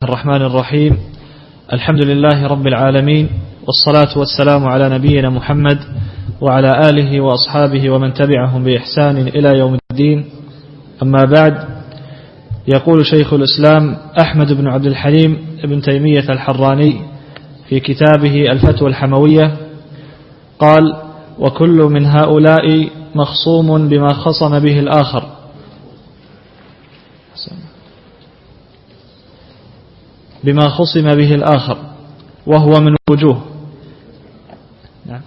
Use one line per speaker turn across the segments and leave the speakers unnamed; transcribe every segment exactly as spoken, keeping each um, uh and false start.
الرحمن الرحيم. الحمد لله رب العالمين، والصلاة والسلام على نبينا محمد وعلى آله وأصحابه ومن تبعهم بإحسان إلى يوم الدين. أما بعد، يقول شيخ الإسلام أحمد بن عبد الحليم ابن تيمية الحراني في كتابه الفتوى الحموية قال: وكل من هؤلاء مخصوم بما خصم به الآخر بما خصم به الآخر وهو من وجوه. نعم.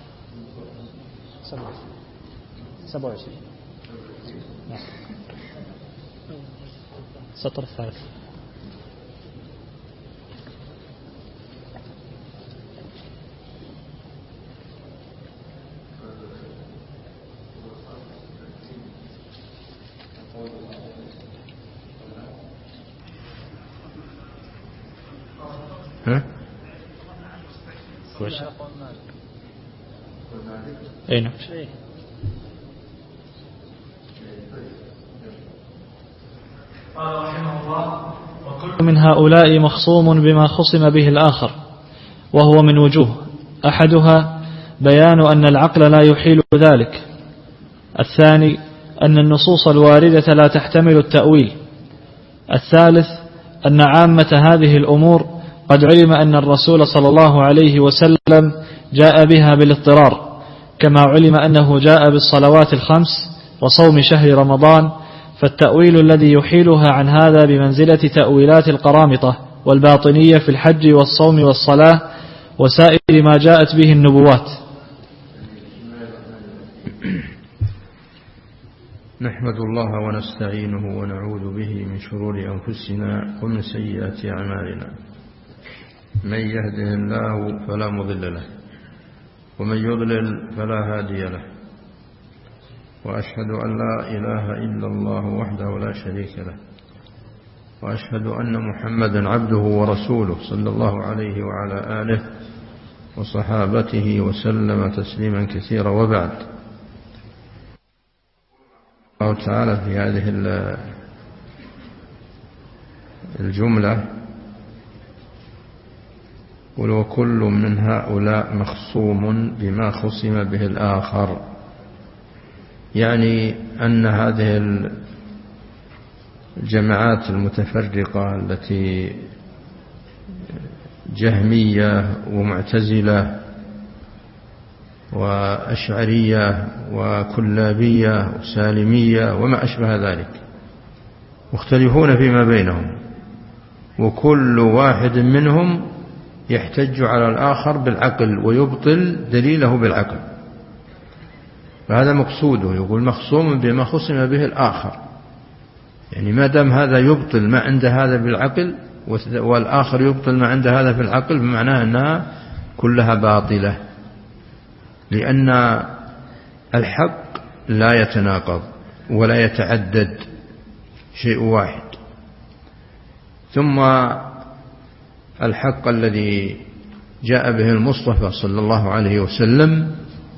سبعة وعشرين. نعم. سطر الثالث.
ها؟
وش؟ أي نعم. قال رحمه الله: وكل من هؤلاء مخصوم بما خصم به الآخر وهو من وجوه. أحدها بيان أن العقل لا يحيل ذلك. الثاني أن النصوص الواردة لا تحتمل التأويل. الثالث أن عامة هذه الأمور قد علم أن الرسول صلى الله عليه وسلم جاء بها بالاضطرار، كما علم أنه جاء بالصلوات الخمس وصوم شهر رمضان، فالتأويل الذي يحيلها عن هذا بمنزلة تأويلات القرامطة والباطنية في الحج والصوم والصلاة وسائر ما جاءت به النبوات.
نحمد الله ونستعينه ونعوذ به من شرور أنفسنا ومن سيئات أعمالنا. من يهده الله فلا مضل له ومن يضلل فلا هادي له، وأشهد أن لا إله إلا الله وحده لا شريك له، وأشهد أن محمدا عبده ورسوله صلى الله عليه وعلى آله وصحابته وسلم تسليما كثيرا. وبعد، الله تعالى في هذه الجملة: وكل من هؤلاء مخصوم بما خصم به الآخر، يعني أن هذه الجماعات المتفرقة التي جهمية ومعتزلة وأشعرية وكلابية وسالمية وما أشبه ذلك مختلفون فيما بينهم، وكل واحد منهم يحتج على الآخر بالعقل ويبطل دليله بالعقل، فهذا مقصوده. يقول مخصوم بما خصم به الآخر، يعني ما دام هذا يبطل ما عند هذا بالعقل والآخر يبطل ما عند هذا في العقل، بمعنى أنها كلها باطلة، لأن الحق لا يتناقض ولا يتعدد، شيء واحد. ثم الحق الذي جاء به المصطفى صلى الله عليه وسلم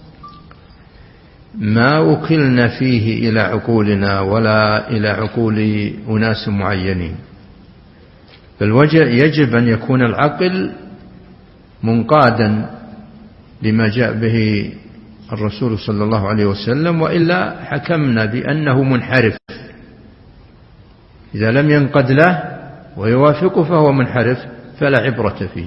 ما وكلنا فيه إلى عقولنا ولا إلى عقول أناس معينين، بل يجب أن يكون العقل منقادا لما جاء به الرسول صلى الله عليه وسلم، وإلا حكمنا بأنه منحرف. إذا لم ينقد له ويوافقه فهو منحرف فلا عبرة فيه.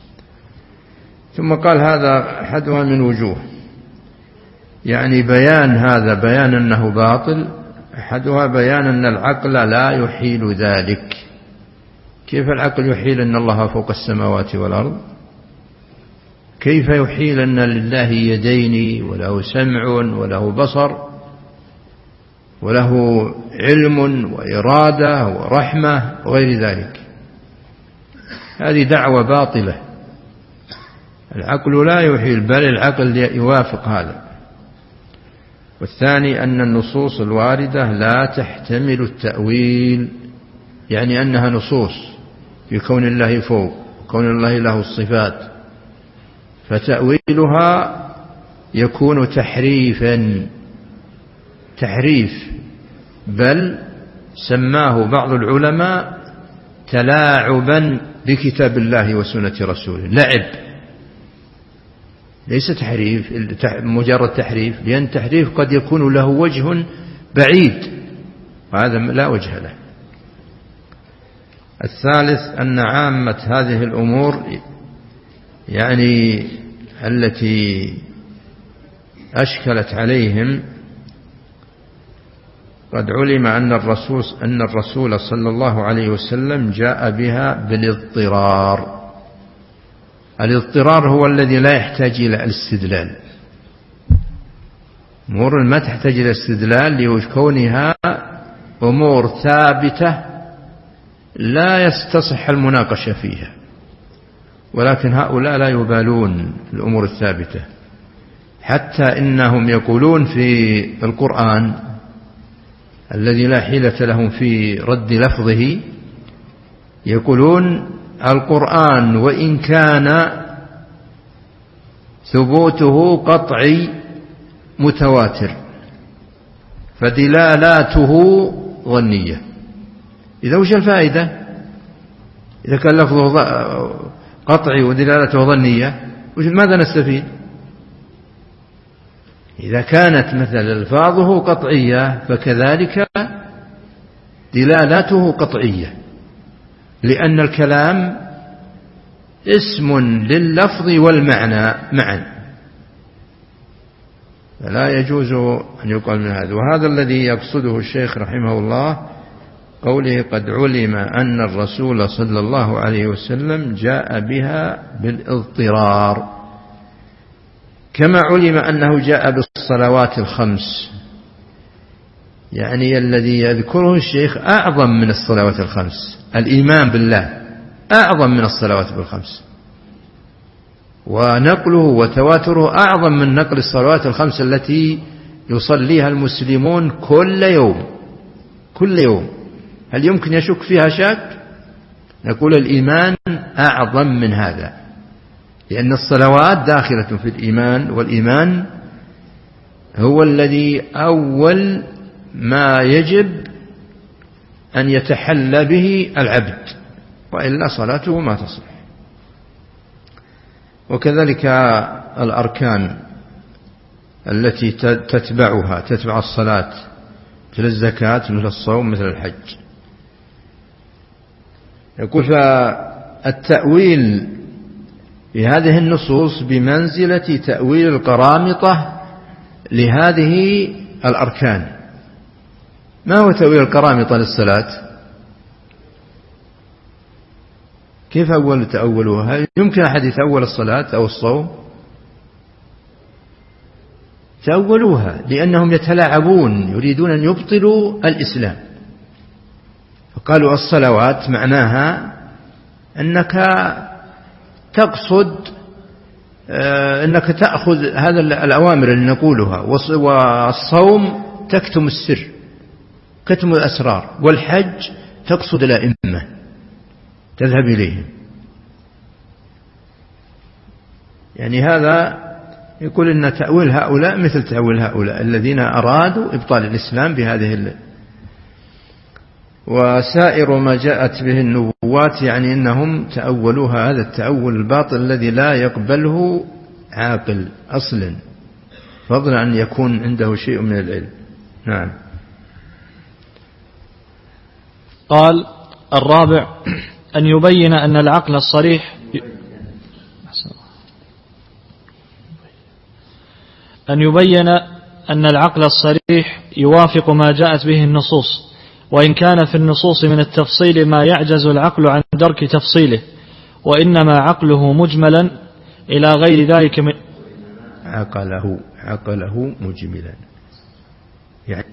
ثم قال: هذا أحدها من وجوه، يعني بيان هذا بيان أنه باطل. أحدها بيان أن العقل لا يحيل ذلك. كيف العقل يحيل أن الله فوق السماوات والأرض؟ كيف يحيل أن لله يدين وله سمع وله بصر وله علم وإرادة ورحمة وغير ذلك؟ هذه دعوة باطلة. العقل لا يحيل، بل العقل يوافق هذا. والثاني أن النصوص الواردة لا تحتمل التأويل، يعني أنها نصوص في كون الله فوق، كون الله له الصفات، فتأويلها يكون تحريفا تحريف، بل سماه بعض العلماء تلاعبا بكتاب الله وسنة رسوله، لعب ليس تحريف مجرد تحريف، لأن التحريف قد يكون له وجه بعيد وهذا لا وجه له. الثالث أن عامة هذه الأمور يعني التي أشكلت عليهم قد علم أن الرسول أن الرسول صلى الله عليه وسلم جاء بها بالاضطرار. الاضطرار هو الذي لا يحتاج إلى الاستدلال. أمور ما تحتاج إلى استدلال لكونها أمور ثابتة لا يستصح المناقشة فيها، ولكن هؤلاء لا يبالون في الأمور الثابتة، حتى إنهم يقولون في القرآن الذي لا حيلة لهم في رد لفظه، يقولون القرآن وإن كان ثبوته قطعي متواتر فدلالاته ظنية. إذا وش الفائدة إذا كان لفظه قطعي ودلالاته ظنية؟ ماذا نستفيد؟ إذا كانت مثل ألفاظه قطعية فكذلك دلالاته قطعية، لأن الكلام اسم لللفظ والمعنى معا، فلا يجوز أن يقال من هذا. وهذا الذي يقصده الشيخ رحمه الله قوله قد علم أن الرسول صلى الله عليه وسلم جاء بها بالاضطرار، كما علم أنه جاء بالصلوات الخمس، يعني الذي يذكره الشيخ أعظم من الصلوات الخمس. الإيمان بالله أعظم من الصلوات بالخمس، ونقله وتواتره أعظم من نقل الصلوات الخمس التي يصليها المسلمون كل يوم كل يوم. هل يمكن يشك فيها شاك؟ نقول الإيمان أعظم من هذا، لأن الصلوات داخلة في الإيمان، والإيمان هو الذي أول ما يجب أن يتحلى به العبد، وإلا صلاته ما تصح. وكذلك الأركان التي تتبعها تتبع الصلاة، مثل الزكاة مثل الصوم مثل الحج. يقول فالتأويل في هذه النصوص بمنزلة تأويل القرامطة لهذه الأركان. ما هو تأويل القرامطة للصلاة؟ كيف أول تأولوها؟ يمكن أحد يتأول الصلاة أو الصوم؟ تأولوها لأنهم يتلاعبون، يريدون أن يبطلوا الإسلام، فقالوا الصلوات معناها أنك تقصد أنك تأخذ هذا الأوامر اللي نقولها، والصوم تكتم السر كتم الأسرار، والحج تقصد الأئمة تذهب إليهم. يعني هذا يقول إن تأويل هؤلاء مثل تأويل هؤلاء الذين أرادوا إبطال الإسلام بهذه ال... وسائر ما جاءت به النبوات يعني إنهم تأولوها هذا التأول الباطل الذي لا يقبله عاقل أصلا، فضلا أن يكون عنده شيء من العلم. نعم.
قال الرابع أن يبين أن العقل الصريح أن يبين أن العقل الصريح يوافق ما جاءت به النصوص، وإن كان في النصوص من التفصيل ما يعجز العقل عن درك تفصيله، وإنما عقله مجملا إلى غير ذلك من
عقله عقله مجملا يعني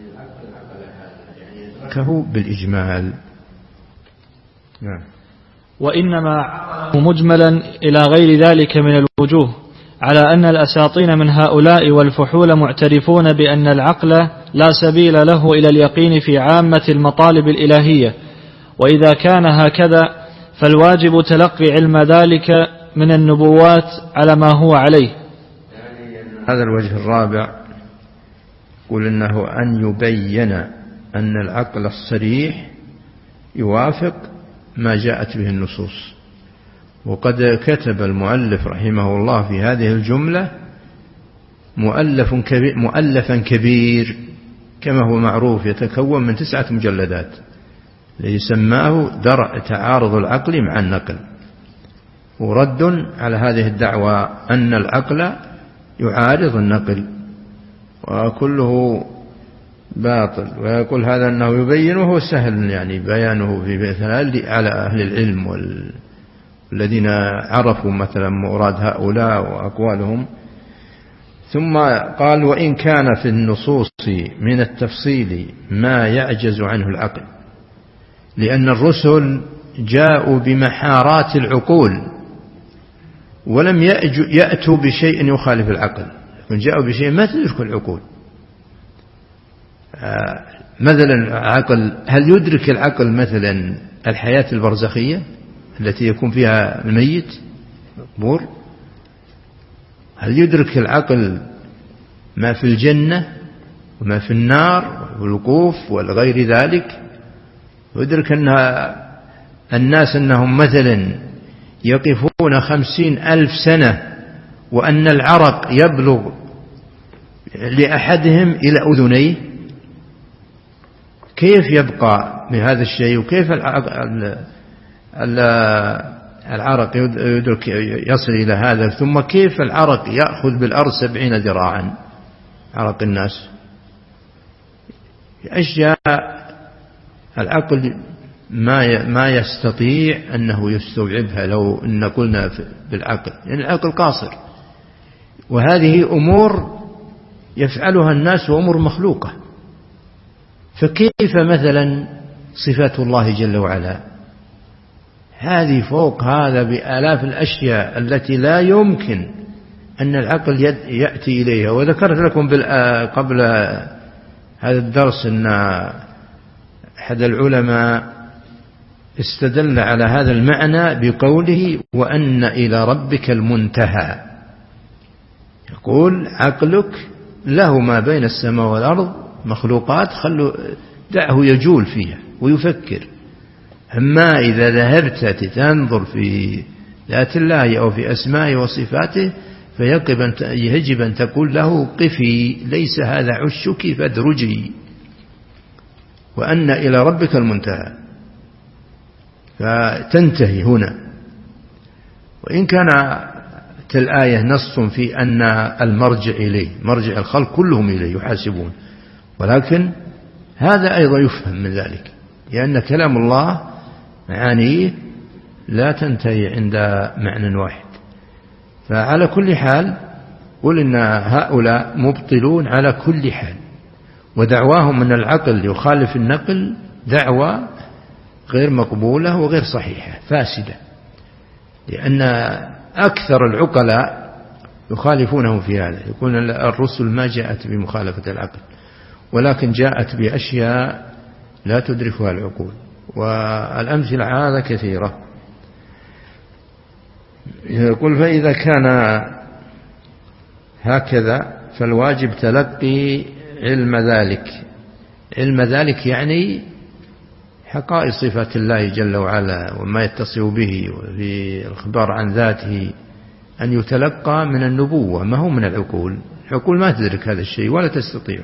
عقله بالإجمال. نعم.
وإنما عقله مجملا إلى غير ذلك من الوجوه، على أن الأساطين من هؤلاء والفحول معترفون بأن العقل لا سبيل له إلى اليقين في عامة المطالب الإلهية، وإذا كان هكذا فالواجب تلقي علم ذلك من النبوات على ما هو عليه.
هذا الوجه الرابع يقول إنه أن يبين أن العقل الصريح يوافق ما جاءت به النصوص، وقد كتب المؤلف رحمه الله في هذه الجملة مؤلف كبير مؤلفا كبير كما هو معروف، يتكون من تسعة مجلدات يسماه درء تعارض العقل مع النقل، ورد على هذه الدعوة أن العقل يعارض النقل وكله باطل. ويقول هذا أنه يبين وهو سهل يعني بيانه في مثال على أهل العلم والذين عرفوا مثلا مراد هؤلاء وأقوالهم. ثم قال وإن كان في النصوص من التفصيل ما يعجز عنه العقل، لأن الرسل جاءوا بمحارات العقول ولم يأتوا بشيء يخالف العقل، جاءوا بشيء ما تدرك العقول. مثلا عقل، هل يدرك العقل مثلا الحياة البرزخية التي يكون فيها الميت مقبور؟ هل يدرك العقل ما في الجنة وما في النار والوقوف والغير ذلك؟ يدرك أن الناس أنهم مثلا يقفون خمسين ألف سنة وأن العرق يبلغ لأحدهم إلى أذنيه؟ كيف يبقى بهذا الشيء؟ وكيف العرق يدرك يصل إلى هذا؟ ثم كيف العرق يأخذ بالأرض سبعين ذراعا عرق الناس؟ أشياء العقل ما ما يستطيع أنه يستوعبها لو أن قلنا بالعقل، لأن يعني العقل قاصر. وهذه أمور يفعلها الناس وأمور مخلوقة، فكيف مثلا صفات الله جل وعلا؟ هذه فوق هذا بآلاف الأشياء التي لا يمكن أن العقل يأتي إليها. وذكرت لكم قبل هذا الدرس أن أحد العلماء استدل على هذا المعنى بقوله وأن إلى ربك المنتهى. يقول عقلك له ما بين السماء والأرض مخلوقات، خلوا دعه يجول فيها ويفكر. أما إذا ذهبت تنظر في ذات الله أو في أسمائه وصفاته فيجب أن تقول له قفي، ليس هذا عشك فادرجي، وأن إلى ربك المنتهى، فتنتهي هنا. وإن كان الآية نص في أن المرجع إليه، مرجع الخلق كلهم إليه يحاسبون، ولكن هذا أيضا يفهم من ذلك، لأن كلام الله معانيه لا تنتهي عند معنى واحد. فعلى كل حال قل إن هؤلاء مبطلون على كل حال، ودعواهم أن العقل يخالف النقل دعوة غير مقبولة وغير صحيحة فاسدة، لأن أكثر العقلاء يخالفونهم في هذا. يقول الرسل ما جاءت بمخالفة العقل، ولكن جاءت بأشياء لا تدركها العقول، والأمثلة هذا كثيرة. يقول فإذا كان هكذا فالواجب تلقي علم ذلك. علم ذلك يعني حقائق صفات الله جل وعلا وما يتصف به وفي الخبر عن ذاته، أن يتلقى من النبوة ما هو من العقول. العقول ما تدرك هذا الشيء ولا تستطيع،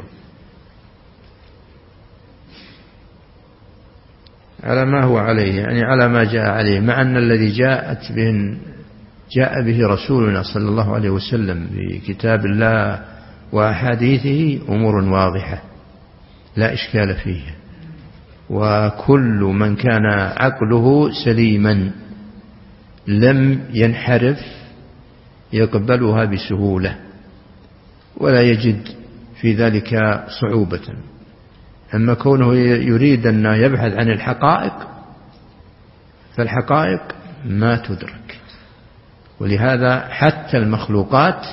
على ما هو عليه، يعني على ما جاء عليه، مع أن الذي جاءت به جاء به رسولنا صلى الله عليه وسلم في كتاب الله وأحاديثه أمور واضحة لا إشكال فيها. وكل من كان عقله سليما لم ينحرف يقبلها بسهولة ولا يجد في ذلك صعوبة. أما كونه يريد أن يبحث عن الحقائق فالحقائق ما تدرك، ولهذا حتى المخلوقات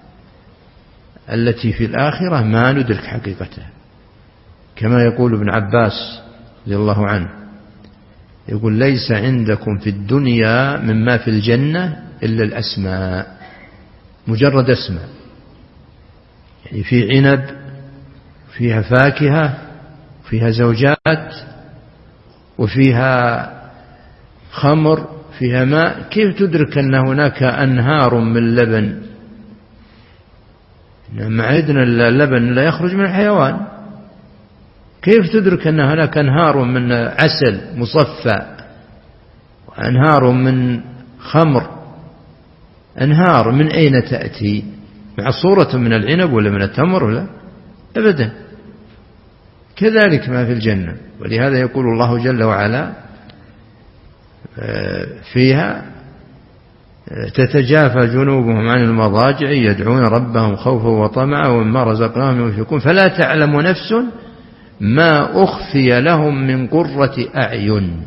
التي في الآخرة ما ندرك حقيقتها، كما يقول ابن عباس رضي الله عنه، يقول ليس عندكم في الدنيا مما في الجنة إلا الأسماء، مجرد اسماء، يعني في عنب فيها فاكهة فيها زوجات وفيها خمر فيها ماء، كيف تدرك أن هناك أنهار من لبن؟ مع عندنا اللبن لا يخرج من الحيوان، كيف تدرك أن هناك أنهار من عسل مصفى وأنهار من خمر؟ أنهار من أين تأتي؟ معصورة من العنب ولا من التمر ولا أبدا. كذلك ما في الجنة. ولهذا يقول الله جل وعلا فيها تتجافى جنوبهم عن المضاجع يدعون ربهم خوفا وطمعا ومما رزقناهم ينفقون فلا تعلم نفس ما أخفي لهم من قرة أعين.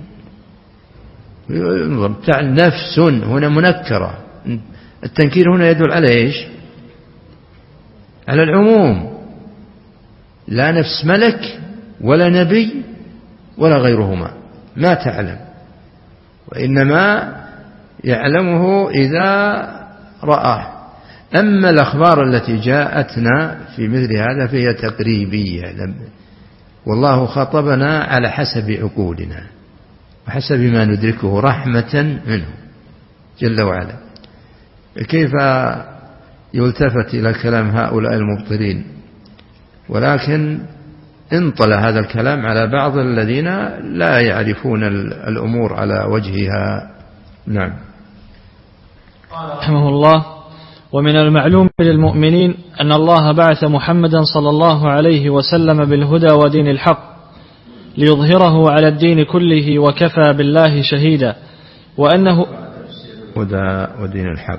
نفس هنا منكرة، التنكير هنا يدل على إيش؟ على العموم، لا نفس ملك ولا نبي ولا غيرهما ما تعلم، وإنما يعلمه إذا رآه. أما الأخبار التي جاءتنا في مثل هذا فهي تقريبية، والله خاطبنا على حسب عقولنا وحسب ما ندركه رحمة منه جل وعلا. كيف يلتفت إلى كلام هؤلاء المبطلين؟ ولكن انطل هذا الكلام على بعض الذين لا يعرفون الأمور على وجهها. نعم.
قال رحمه الله: ومن المعلوم للمؤمنين أن الله بعث محمدا صلى الله عليه وسلم بالهدى ودين الحق ليظهره على الدين كله وكفى بالله شهيدا، وأنه
هدى ودين الحق،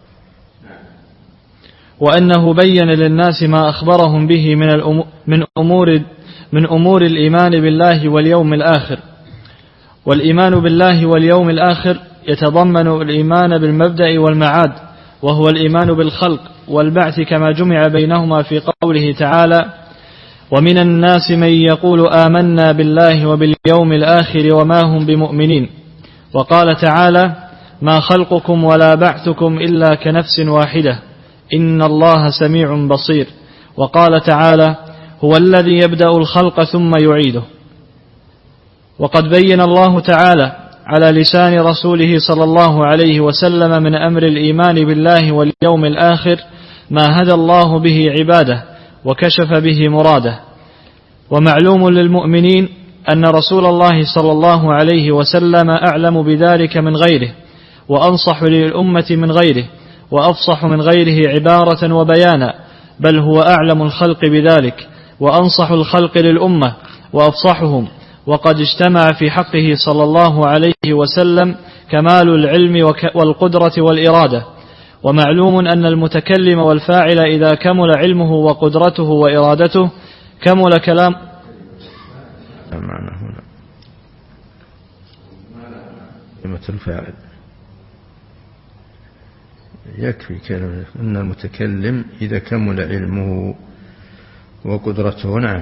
وأنه بين للناس ما أخبرهم به من من أمور من أمور الإيمان بالله واليوم الآخر. والإيمان بالله واليوم الآخر يتضمن الإيمان بالمبدأ والمعاد، وهو الإيمان بالخلق والبعث كما جمع بينهما في قوله تعالى: ومن الناس من يقول آمنا بالله وباليوم الآخر وما هم بمؤمنين. وقال تعالى: ما خلقكم ولا بعثكم إلا كنفس واحدة إن الله سميع بصير. وقال تعالى: هو الذي يبدأ الخلق ثم يعيده. وقد بين الله تعالى على لسان رسوله صلى الله عليه وسلم من أمر الإيمان بالله واليوم الآخر ما هدى الله به عباده وكشف به مراده. ومعلوم للمؤمنين أن رسول الله صلى الله عليه وسلم أعلم بذلك من غيره، وأنصح للأمة من غيره، وأفصح من غيره عبارة وبيانا، بل هو أعلم الخلق بذلك وأنصح الخلق للأمة وأفصحهم. وقد اجتمع في حقه صلى الله عليه وسلم كمال العلم والقدرة والإرادة. ومعلوم أن المتكلم والفاعل إذا كمل علمه وقدرته وإرادته كمل كلام
معنى هنا كلمة الفاعل يكفي كلمة أن المتكلم إذا كمل علمه وقدرته. نعم،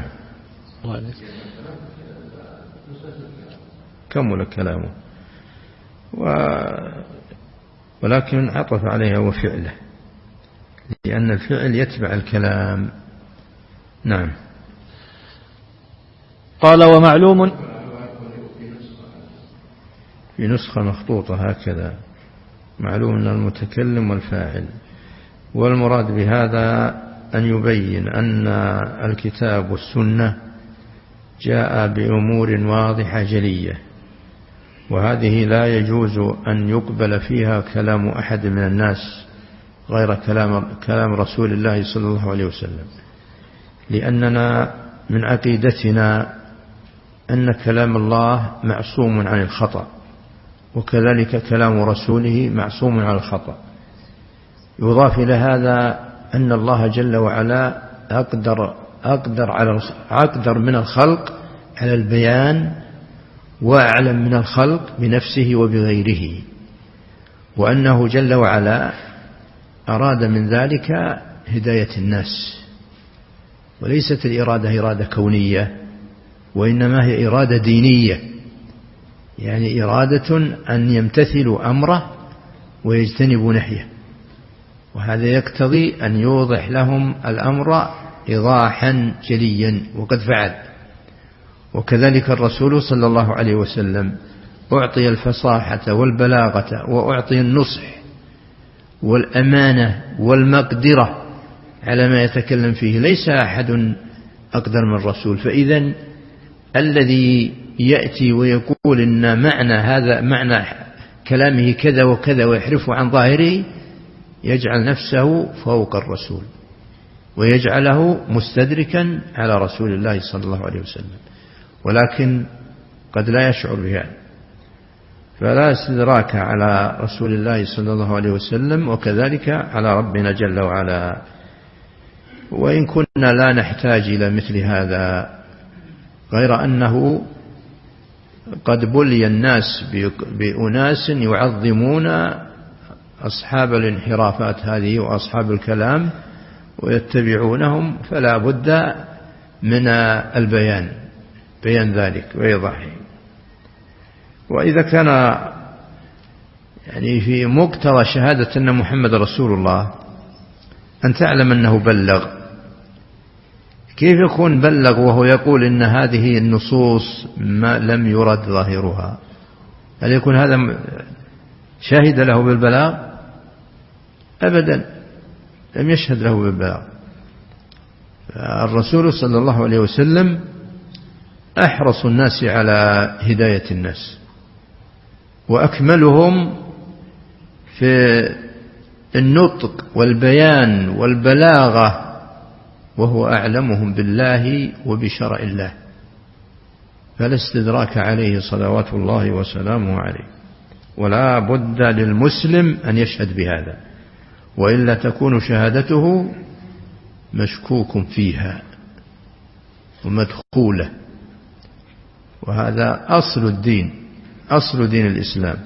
كمل كلامه، ولكن عطف عليها وفعله، لأن الفعل يتبع الكلام. نعم.
قال: ومعلوم
في نسخة مخطوطة هكذا: معلوم أن المتكلم والفاعل. والمراد بهذا أن يبين أن الكتاب والسنة جاء بأمور واضحة جلية، وهذه لا يجوز أن يقبل فيها كلام أحد من الناس غير كلام كلام رسول الله صلى الله عليه وسلم، لأننا من عقيدتنا أن كلام الله معصوم عن الخطأ، وكذلك كلام رسوله معصوم عن الخطأ. يضاف إلى هذا أن الله جل وعلا أقدر أقدر على أقدر من الخلق على البيان، وأعلم من الخلق بنفسه وبغيره، وأنه جل وعلا أراد من ذلك هداية الناس، وليست الإرادة إرادة كونية، وإنما هي إرادة دينية، يعني إرادة أن يمتثلوا أمره ويجتنبوا نهيه، وهذا يقتضي أن يوضح لهم الأمر إيضاحا جليا، وقد فعل. وكذلك الرسول صلى الله عليه وسلم أعطي الفصاحة والبلاغة وأعطي النصح والأمانة والمقدرة على ما يتكلم فيه، ليس أحد أقدر من الرسول. فإذا الذي يأتي ويقول إن معنى هذا معنى كلامه كذا وكذا ويحرفه عن ظاهره يجعل نفسه فوق الرسول ويجعله مستدركا على رسول الله صلى الله عليه وسلم، ولكن قد لا يشعر بها. فلا استدراك على رسول الله صلى الله عليه وسلم وكذلك على ربنا جل وعلا. وإن كنا لا نحتاج إلى مثل هذا، غير أنه قد بلي الناس بأناس يعظمون أصحاب الانحرافات هذه وأصحاب الكلام ويتبعونهم، فلا بد من البيان بيان ذلك وإيضاحه. وإذا كان يعني في مقتضى شهادة أن محمد رسول الله أن تعلم أنه بلغ، كيف يكون بلغ وهو يقول إن هذه النصوص ما لم يرد ظاهرها؟ هل يكون هذا شاهد له بالبلاغ؟ أبدا، لم يشهد له بالبلاغ. الرسول صلى الله عليه وسلم أحرص الناس على هداية الناس وأكملهم في النطق والبيان والبلاغة، وهو أعلمهم بالله وبشرع الله، فلا استدراك عليه صلوات الله وسلامه عليه. ولا بد للمسلم أن يشهد بهذا، وإلا تكون شهادته مشكوك فيها ومدخولة، وهذا أصل الدين، أصل دين الإسلام.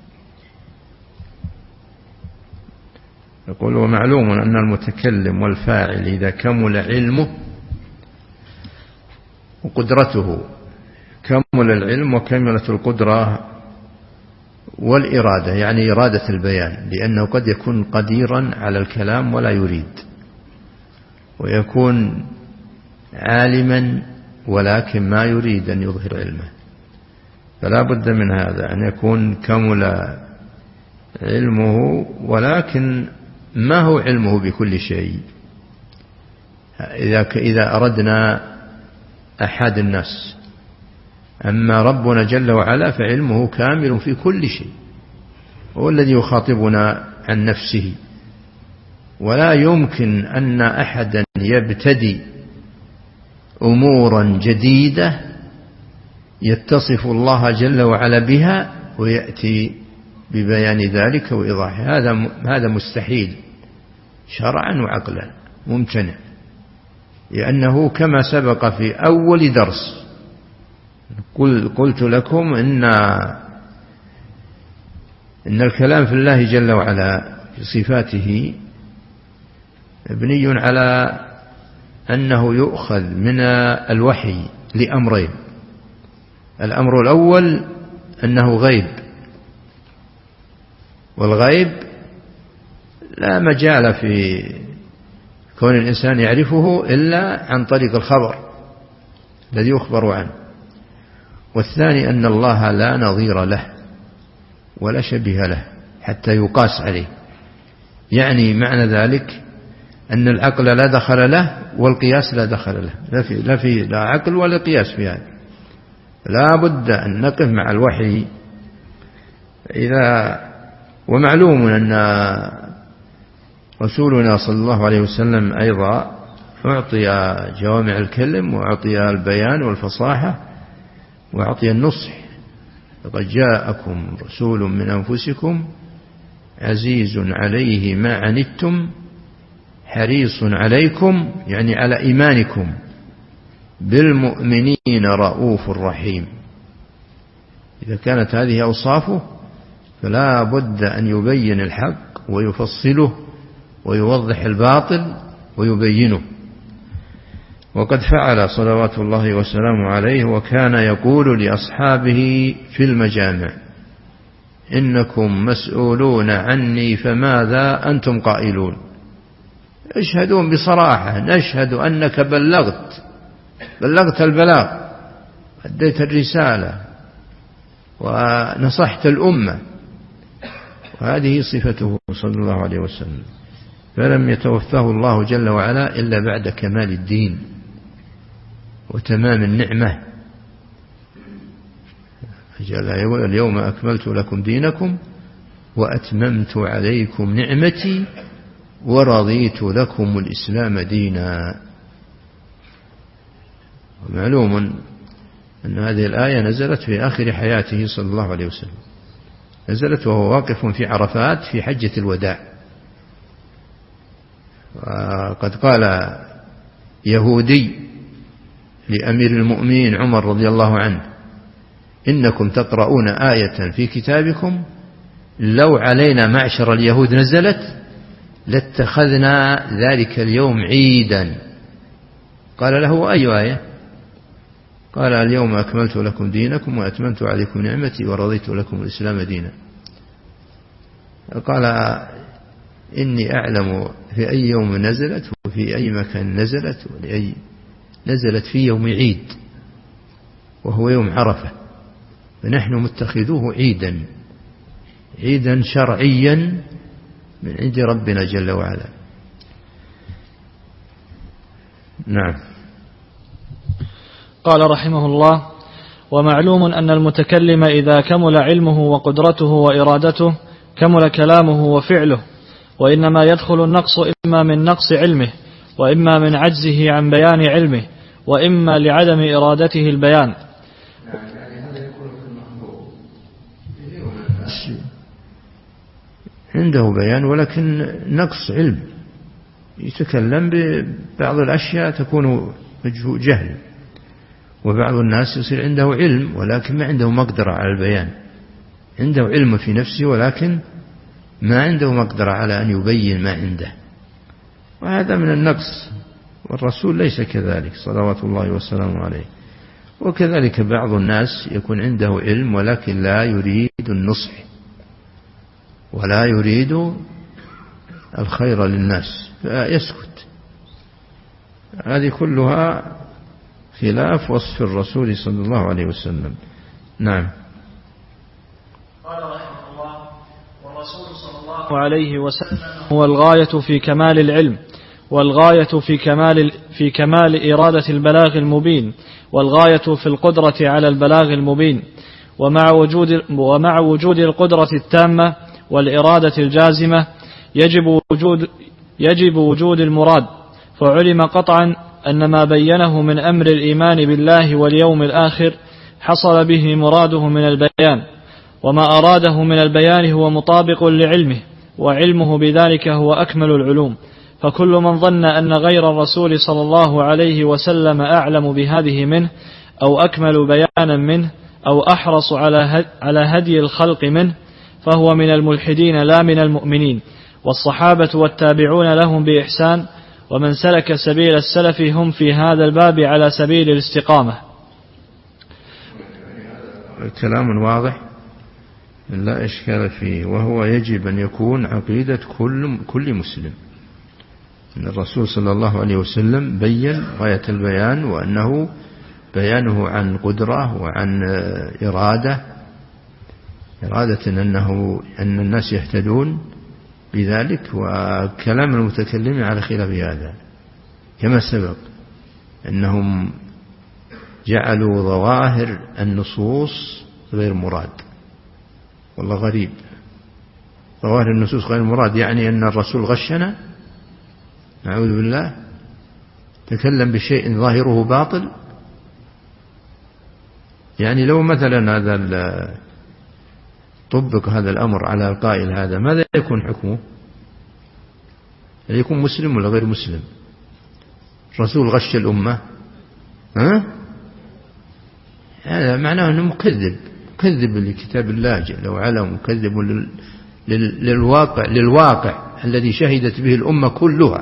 يقول: ومعلوم أن المتكلم والفاعل إذا كمل علمه وقدرته، كمل العلم وكملت القدرة والإرادة، يعني إرادة البيان، لأنه قد يكون قديرا على الكلام ولا يريد، ويكون عالما ولكن ما يريد أن يظهر علمه. فلا بد من هذا، أن يكون كمل علمه ولكن ما هو علمه بكل شيء. إذا إذا أردنا أحد الناس، أما ربنا جل وعلا فعلمه كامل في كل شيء، هو الذي يخاطبنا عن نفسه. ولا يمكن أن أحدا يبتدي أمورا جديدة يتصف الله جل وعلا بها ويأتي ببيان ذلك وإيضاحه، هذا هذا مستحيل شرعا وعقلا، ممتنع. لأنه كما سبق في أول درس قلت لكم إن إن الكلام في الله جل وعلا في صفاته مبني على أنه يؤخذ من الوحي لأمرين. الأمر الأول أنه غيب، والغيب لا مجال في كون الإنسان يعرفه إلا عن طريق الخبر الذي يخبر عنه. والثاني أن الله لا نظير له ولا شبيه له حتى يقاس عليه، يعني معنى ذلك أن العقل لا دخل له والقياس لا دخل له، لا في لا, في لا عقل ولا قياس في هذا. لا بد أن نقف مع الوحي. إذا ومعلوم أن رسولنا صلى الله عليه وسلم أيضا أعطي جوامع الكلم وأعطي البيان والفصاحة وأعطي النصح. لقد جاءكم رسول من أنفسكم عزيز عليه ما عنتم حريص عليكم، يعني على إيمانكم، بالمؤمنين رؤوف رحيم. إذا كانت هذه أوصافه فلا بد أن يبين الحق ويفصله ويوضح الباطل ويبينه. وقد فعل صلوات الله وسلامه عليه، وكان يقول لأصحابه في المجامع: إنكم مسؤولون عني فماذا أنتم قائلون؟ اشهدون بصراحة، نشهد أنك بلغت بلغت البلاغ، أديت الرسالة، ونصحت الأمة، وهذه صفته صلى الله عليه وسلم. فلم يتوفاه الله جل وعلا إلا بعد كمال الدين وتمام النعمة. اليوم أكملت لكم دينكم وأتممت عليكم نعمتي ورضيت لكم الإسلام دينا. ومعلوم أن هذه الآية نزلت في آخر حياته صلى الله عليه وسلم، نزلت وهو واقف في عرفات في حجة الوداع. وقد قال يهودي لأمير المؤمنين عمر رضي الله عنه: إنكم تقرؤون آية في كتابكم لو علينا معشر اليهود نزلت لاتخذنا ذلك اليوم عيدا. قال له: أي آية؟ قال: اليوم أكملت لكم دينكم وأتممت عليكم نعمتي ورضيت لكم الإسلام دينا. قال: إني أعلم في أي يوم نزلت وفي أي مكان نزلت ولأي نزلت في يوم عيد وهو يوم عرفة، فنحن متخذوه عيدا عيدا شرعيا من عند ربنا جل وعلا. نعم.
قال رحمه الله: ومعلوم أن المتكلم إذا كمل علمه وقدرته وإرادته كمل كلامه وفعله، وإنما يدخل النقص إما من نقص علمه وإما من عجزه عن بيان علمه وإما لعدم إرادته البيان.
عنده بيان ولكن نقص علم، يتكلم ببعض الأشياء تكون جهل، وبعض الناس يصير عنده علم ولكن ما عنده مقدرة على البيان، عنده علم في نفسه ولكن ما عنده مقدرة على أن يبين ما عنده، وهذا من النقص. والرسول ليس كذلك صلوات الله وسلامه عليه. وكذلك بعض الناس يكون عنده علم ولكن لا يريد النصح ولا يريد الخير للناس فيسكت. هذه كلها خلاف وصف الرسول صلى الله عليه وسلم. نعم.
قال رحمه الله: والرسول صلى الله عليه وسلم هو الغاية في كمال العلم، والغاية في كمال في كمال إرادة البلاغ المبين، والغاية في القدرة على البلاغ المبين. ومع وجود ومع وجود القدرة التامة والإرادة الجازمة يجب وجود يجب وجود المراد، فعلم قطعا أن ما بينه من أمر الإيمان بالله واليوم الآخر حصل به مراده من البيان، وما أراده من البيان هو مطابق لعلمه، وعلمه بذلك هو أكمل العلوم. فكل من ظن أن غير الرسول صلى الله عليه وسلم أعلم بهذه منه أو أكمل بيانا منه أو أحرص على هدي الخلق منه فهو من الملحدين لا من المؤمنين. والصحابة والتابعون لهم بإحسان ومن سلك سبيل السلف هم في هذا الباب على سبيل الاستقامة.
كلام واضح لا إشكال فيه، وهو يجب أن يكون عقيدة كل كل مسلم. أن الرسول صلى الله عليه وسلم بين غاية البيان، وأنه بيانه عن قدرة وعن إرادة إرادة أنه أن الناس يهتدون بذلك، وكلام المتكلم على خلاف هذا كما سبق أنهم جعلوا ظواهر النصوص غير مراد. والله غريب، ظواهر النصوص غير مراد يعني أن الرسول غشنا، نعوذ بالله، تكلم بشيء ظاهره باطل. يعني لو مثلا هذا طبق هذا الأمر على القائل هذا، ماذا يكون حكمه؟ هل يكون مسلم ولا غير مسلم؟ الرسول غش الأمة، ها؟ هذا معناه أنه مكذب مكذب لكتاب الله جل وعلا، مكذب للواقع للواقع الذي شهدت به الأمة كلها.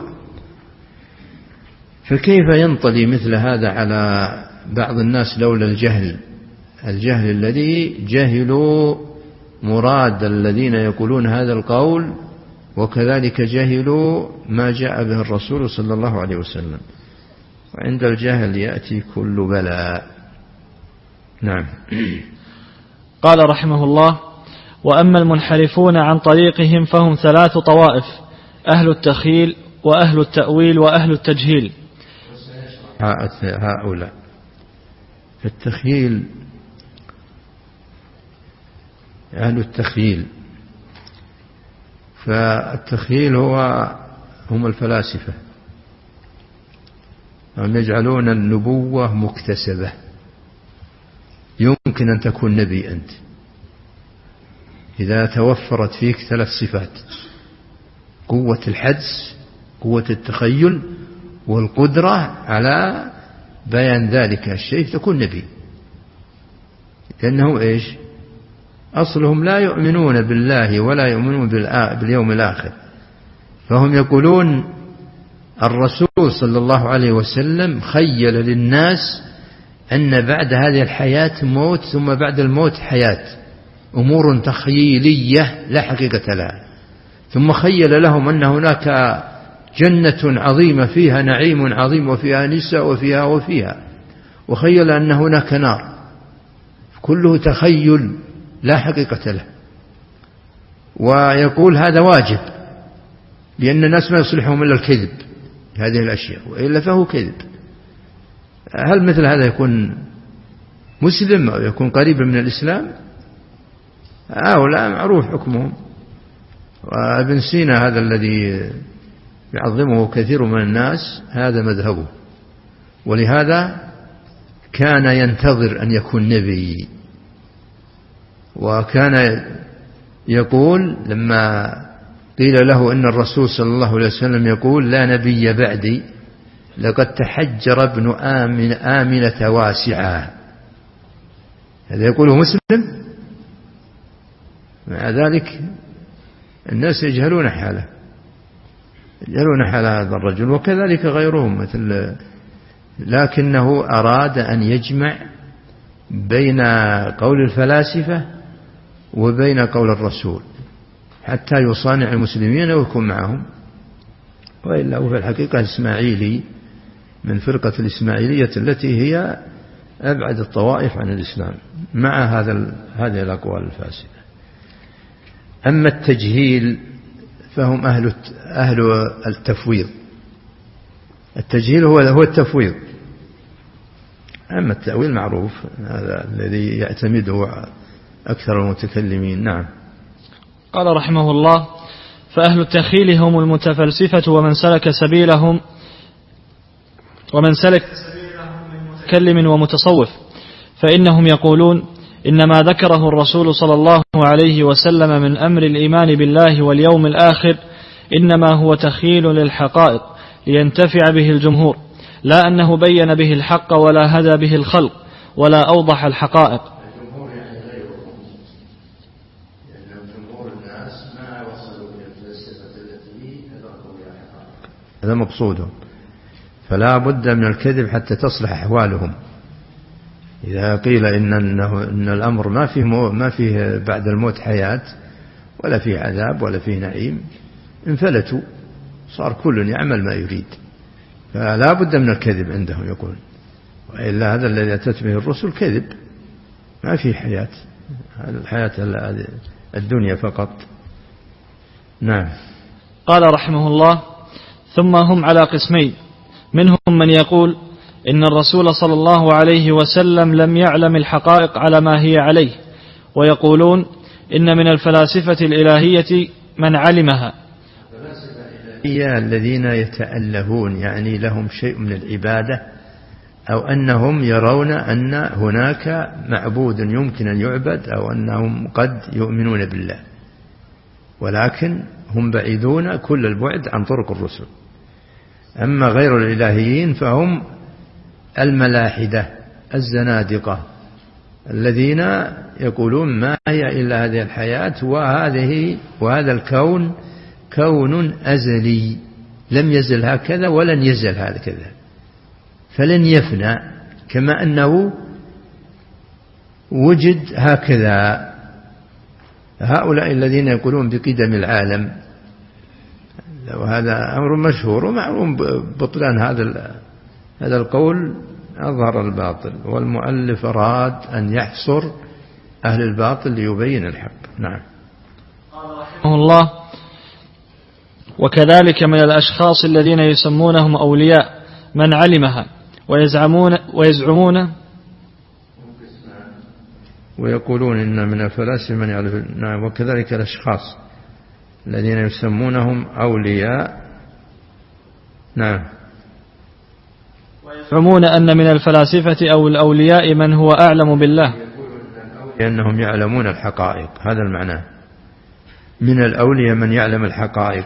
فكيف ينطلي مثل هذا على بعض الناس لولا الجهل الجهل الذي جهلوا مراد الذين يقولون هذا القول، وكذلك جهلوا ما جاء به الرسول صلى الله عليه وسلم. وعند الجهل يأتي كل بلاء. نعم.
قال رحمه الله: وأما المنحرفون عن طريقهم فهم ثلاث طوائف: أهل التخيل وأهل التأويل وأهل التجهيل.
هؤلاء في التخيل، أهل التخيل، فالتخيل هو هم الفلاسفة، هم يجعلون النبوة مكتسبة، يمكن أن تكون نبي أنت إذا توفرت فيك ثلاث صفات: قوة الحدس، قوة التخيل، والقدرة على بيان ذلك الشيء، تكون نبي. لأنه إيش؟ أصلهم لا يؤمنون بالله ولا يؤمنون باليوم الآخر، فهم يقولون الرسول صلى الله عليه وسلم خيل للناس أن بعد هذه الحياة موت، ثم بعد الموت حياة، أمور تخيلية لا حقيقة لها. ثم خيل لهم أن هناك جنة عظيمة فيها نعيم عظيم وفيها نساء وفيها وفيها، وخيل أن هناك نار، كله تخيل لا حقيقة له. ويقول هذا واجب، لأن الناس ما يصلحهم إلا الكذب هذه الأشياء، وإلا فهو كذب. هل مثل هذا يكون مسلم أو يكون قريبا من الإسلام؟ هؤلاء معروف حكمهم. وابن سينا هذا الذي يعظمه كثير من الناس هذا مذهبه، ولهذا كان ينتظر أن يكون نبي. وكان يقول لما قيل له إن الرسول صلى الله عليه وسلم يقول لا نبي بعدي لقد تحجر ابن آمن آمنة واسعة، هذا يقوله مسلم. مع ذلك الناس يجهلون حاله، يجهلون حال هذا الرجل، وكذلك غيرهم مثل، لكنه أراد أن يجمع بين قول الفلاسفة وبين قول الرسول حتى يصانع المسلمين ويكون معهم. وإلا هو في الحقيقة إسماعيلي من فرقة الإسماعيلية التي هي أبعد الطوائف عن الإسلام مع هذا هذه الأقوال الفاسدة. أما التجهيل فهم أهل أهل التفويض. التجهيل هو هو التفويض. أما التأويل معروف، هذا الذي يعتمده أكثر المتكلمين. نعم.
قال رحمه الله: فأهل التخيل هم المتفلسفة ومن سلك سبيلهم ومن سلك سبيلهم من متكلم ومتصوف، فإنهم يقولون إن ما ذكره الرسول صلى الله عليه وسلم من أمر الإيمان بالله واليوم الآخر إنما هو تخيل للحقائق لينتفع به الجمهور، لا أنه بين به الحق ولا هدى به الخلق ولا أوضح الحقائق.
الجمهور يعني غيرهم، لأن جمهور الناس ما وصلوا إلى الفلسفة التي أدركوا بها الحقائق، هذا مقصودهم. فلا بد من الكذب حتى تصلح أحوالهم. إذا قيل إن, إنه إن الأمر ما فيه, ما فيه بعد الموت حياة ولا فيه عذاب ولا فيه نعيم، انفلتوا، صار كل يعمل ما يريد. فلا بد من الكذب عندهم يقول، وإلا هذا الذي أتت به الرسل كذب، ما فيه حياة، الحياة الدنيا فقط. نعم.
قال رحمه الله: ثم هم على قسمين، منهم من يقول إن الرسول صلى الله عليه وسلم لم يعلم الحقائق على ما هي عليه، ويقولون إن من الفلاسفة الإلهية من علمها.
هي الذين يتألهون، يعني لهم شيء من العبادة، أو أنهم يرون أن هناك معبود يمكن أن يعبد، أو أنهم قد يؤمنون بالله، ولكن هم بعيدون كل البعد عن طرق الرسل. أما غير الإلهيين فهم الملاحدة الزنادقة الذين يقولون ما هي إلا هذه الحياة، وهذه وهذا الكون كون أزلي لم يزل هكذا ولن يزل هكذا، فلن يفنى كما أنه وجد هكذا. هؤلاء الذين يقولون بقدم العالم، وهذا أمر مشهور ومعلوم بطلان هذا هذا القول، أظهر الباطل. والمؤلف أراد أن يحصر أهل الباطل ليبين الحق. نعم.
قال رحمه الله: وكذلك من الأشخاص الذين يسمونهم أولياء من علمها ويزعمون ويزعمون
ويقولون إن من الفلاسفة من يعرف. نعم. وكذلك الأشخاص الذين يسمونهم أولياء. نعم.
ويزعمون أن من الفلاسفة أو الأولياء من هو أعلم بالله،
لأنهم يعلمون الحقائق. هذا المعنى، من الأولياء من يعلم الحقائق.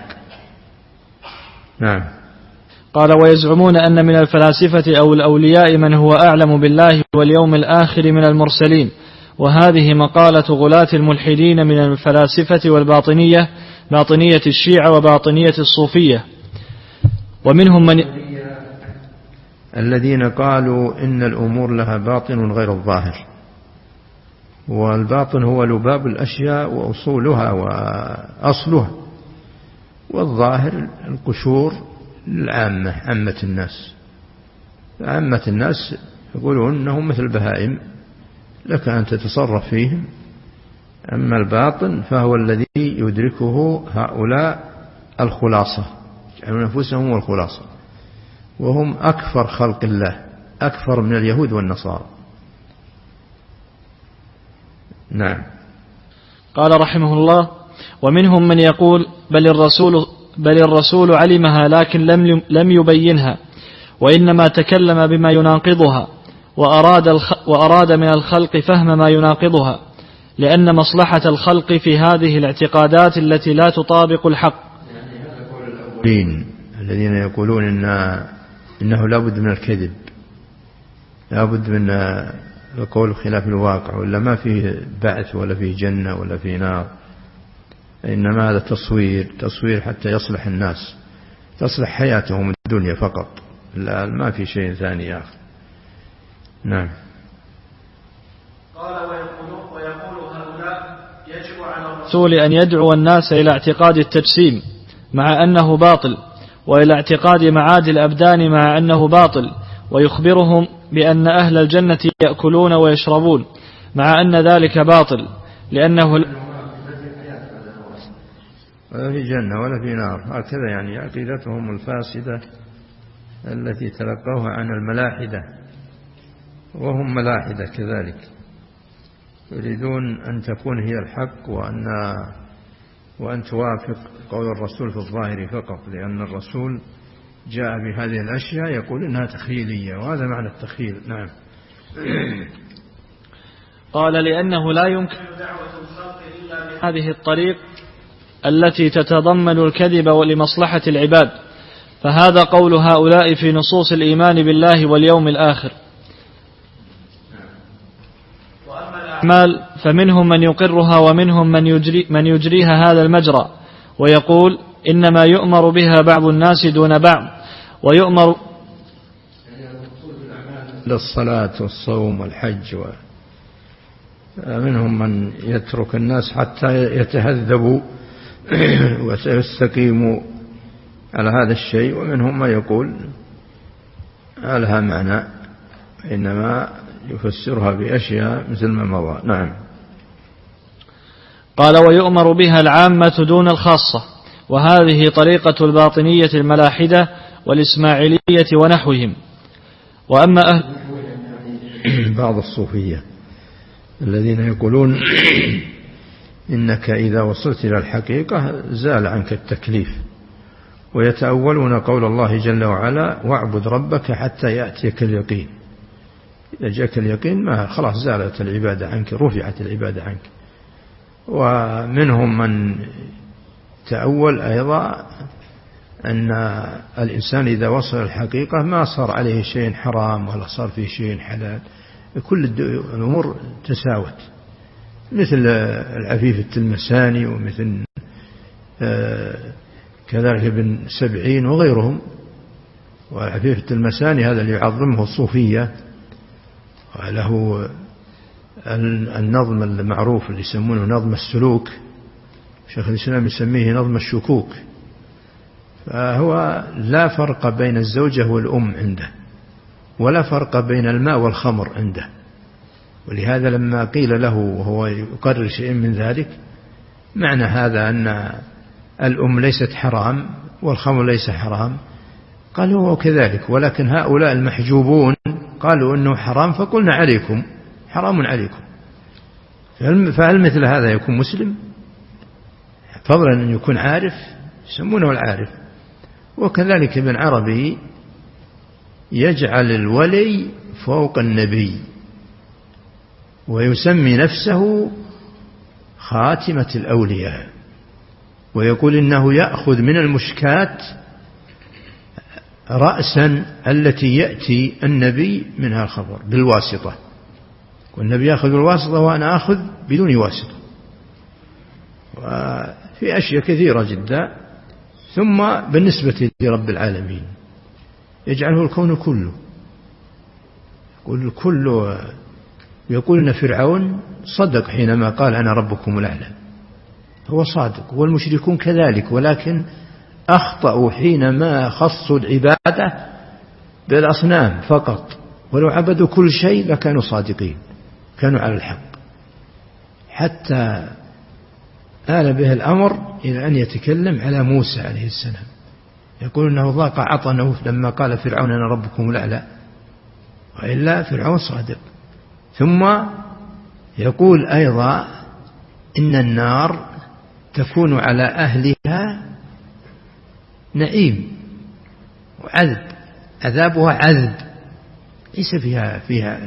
نعم.
قال: ويزعمون أن من الفلاسفة أو الأولياء من هو أعلم بالله واليوم الآخر من المرسلين. وهذه مقالة غلاة الملحدين من الفلاسفة والباطنية، باطنية الشيعة وباطنية الصوفية. ومنهم من
الذين قالوا إن الأمور لها باطن غير الظاهر، والباطن هو لباب الأشياء وأصولها وأصلها، والظاهر القشور العامة، عامة الناس. عامة الناس يقولون أنهم مثل البهائم، لك أن تتصرف فيهم. أما الباطن فهو الذي يدركه هؤلاء الخلاصة، يجعلون أنفسهم الخلاصة، وهم أكثر خلق الله، أكثر من اليهود والنصارى. نعم.
قال رحمه الله: ومنهم من يقول بل الرسول بل الرسول علمها لكن لم لم يبينها، وإنما تكلم بما يناقضها، وأراد الخ وأراد من الخلق فهم ما يناقضها، لأن مصلحة الخلق في هذه الاعتقادات التي لا تطابق الحق.
الذين يقولون إن إنه لابد من الكذب، لابد من القول خلاف الواقع، ولا ما فيه بعث ولا فيه جنة ولا فيه نار، إنما هذا تصوير تصوير حتى يصلح الناس، تصلح حياتهم الدنيا فقط، لا ما في شيء ثاني آخر. نعم.
قال: ويقول, ويقول هؤلاء يجب على الرسول أن يدعو الناس إلى اعتقاد التجسيم مع أنه باطل، وإلى اعتقاد معاد الأبدان مع أنه باطل، ويخبرهم بأن أهل الجنة يأكلون ويشربون مع أن ذلك باطل، لأنه
ولا في جنة ولا في نار. هكذا يعني عقيدتهم الفاسدة التي تلقوها عن الملاحدة، وهم ملاحدة كذلك، يريدون أن تكون هي الحق، وأن وأن توافق قول الرسول في الظاهر فقط، لأن الرسول جاء بهذه الأشياء يقول إنها تخيلية، وهذا معنى التخيل. نعم.
قال: لأنه لا يمكن دعوة الخلق إلا بهذه الطريق التي تتضمن الكذب ولمصلحة العباد، فهذا قول هؤلاء في نصوص الإيمان بالله واليوم الآخر. وأما الأعمال فمنهم من يقرها ومنهم من, يجري من يجريها هذا المجرى، ويقول إنما يؤمر بها بعض الناس دون بعض، ويؤمر
للصلاة والصوم والحج، ومنهم من يترك الناس حتى يتهذبوا وسيستقيموا على هذا الشيء، ومنهم من يقول لها معنى، إنما يفسرها بأشياء مثل ما مضى. نعم.
قال: ويؤمر بها العامة دون الخاصة، وهذه طريقة الباطنية الملاحدة والإسماعيلية ونحوهم. وأما أهل
بعض الصوفية الذين يقولون إنك إذا وصلت إلى الحقيقة زال عنك التكليف، ويتأولون قول الله جل وعلا: واعبد ربك حتى يأتيك اليقين. إذا جاءك اليقين ما خلاص زالت العبادة عنك، رفعت العبادة عنك. ومنهم من تأول أيضا أن الإنسان إذا وصل الحقيقة ما صار عليه شيء حرام ولا صار فيه شيء حلال، كل الأمور تساوت، مثل العفيف التلمساني، ومثل كذلك ابن سبعين وغيرهم. والعفيف التلمساني هذا اللي يعظمه الصوفية، وله النظم المعروف اللي يسمونه نظم السلوك، شيخ الإسلام يسميه نظم الشكوك. فهو لا فرق بين الزوجة والأم عنده، ولا فرق بين الماء والخمر عنده، ولهذا لما قيل له وهو يقرر شيء من ذلك معنى هذا أن الأم ليست حرام والخمر ليس حرام، قالوا هو كذلك، ولكن هؤلاء المحجوبون قالوا إنه حرام فقلنا عليكم حرام عليكم. فهل مثل هذا يكون مسلم؟ فضلا أن يكون عارف، يسمونه العارف. وكذلك ابن عربي يجعل الولي فوق النبي ويسمي نفسه خاتمة الأولياء، ويقول إنه يأخذ من المشكات رأسا التي يأتي النبي منها الخبر بالواسطة، والنبي يأخذ بالواسطة وأنا أخذ بدون واسطة، وفي أشياء كثيرة جدا. ثم بالنسبة لرب العالمين يجعله الكون كله، يقول كله، يقول إن فرعون صدق حينما قال أنا ربكم الأعلى، هو صادق، والمشركون كذلك، ولكن أخطأوا حينما خصوا العبادة بالأصنام فقط، ولو عبدوا كل شيء لكانوا صادقين، كانوا على الحق، حتى آل به الأمر إلى أن يتكلم على موسى عليه السلام، يقول إنه ضاق عطنه لما قال فرعون أنا ربكم الأعلى، وإلا فرعون صادق. ثم يقول أيضا إن النار تكون على أهلها نعيم وعذب، عذابها عذب، ليس فيها فيها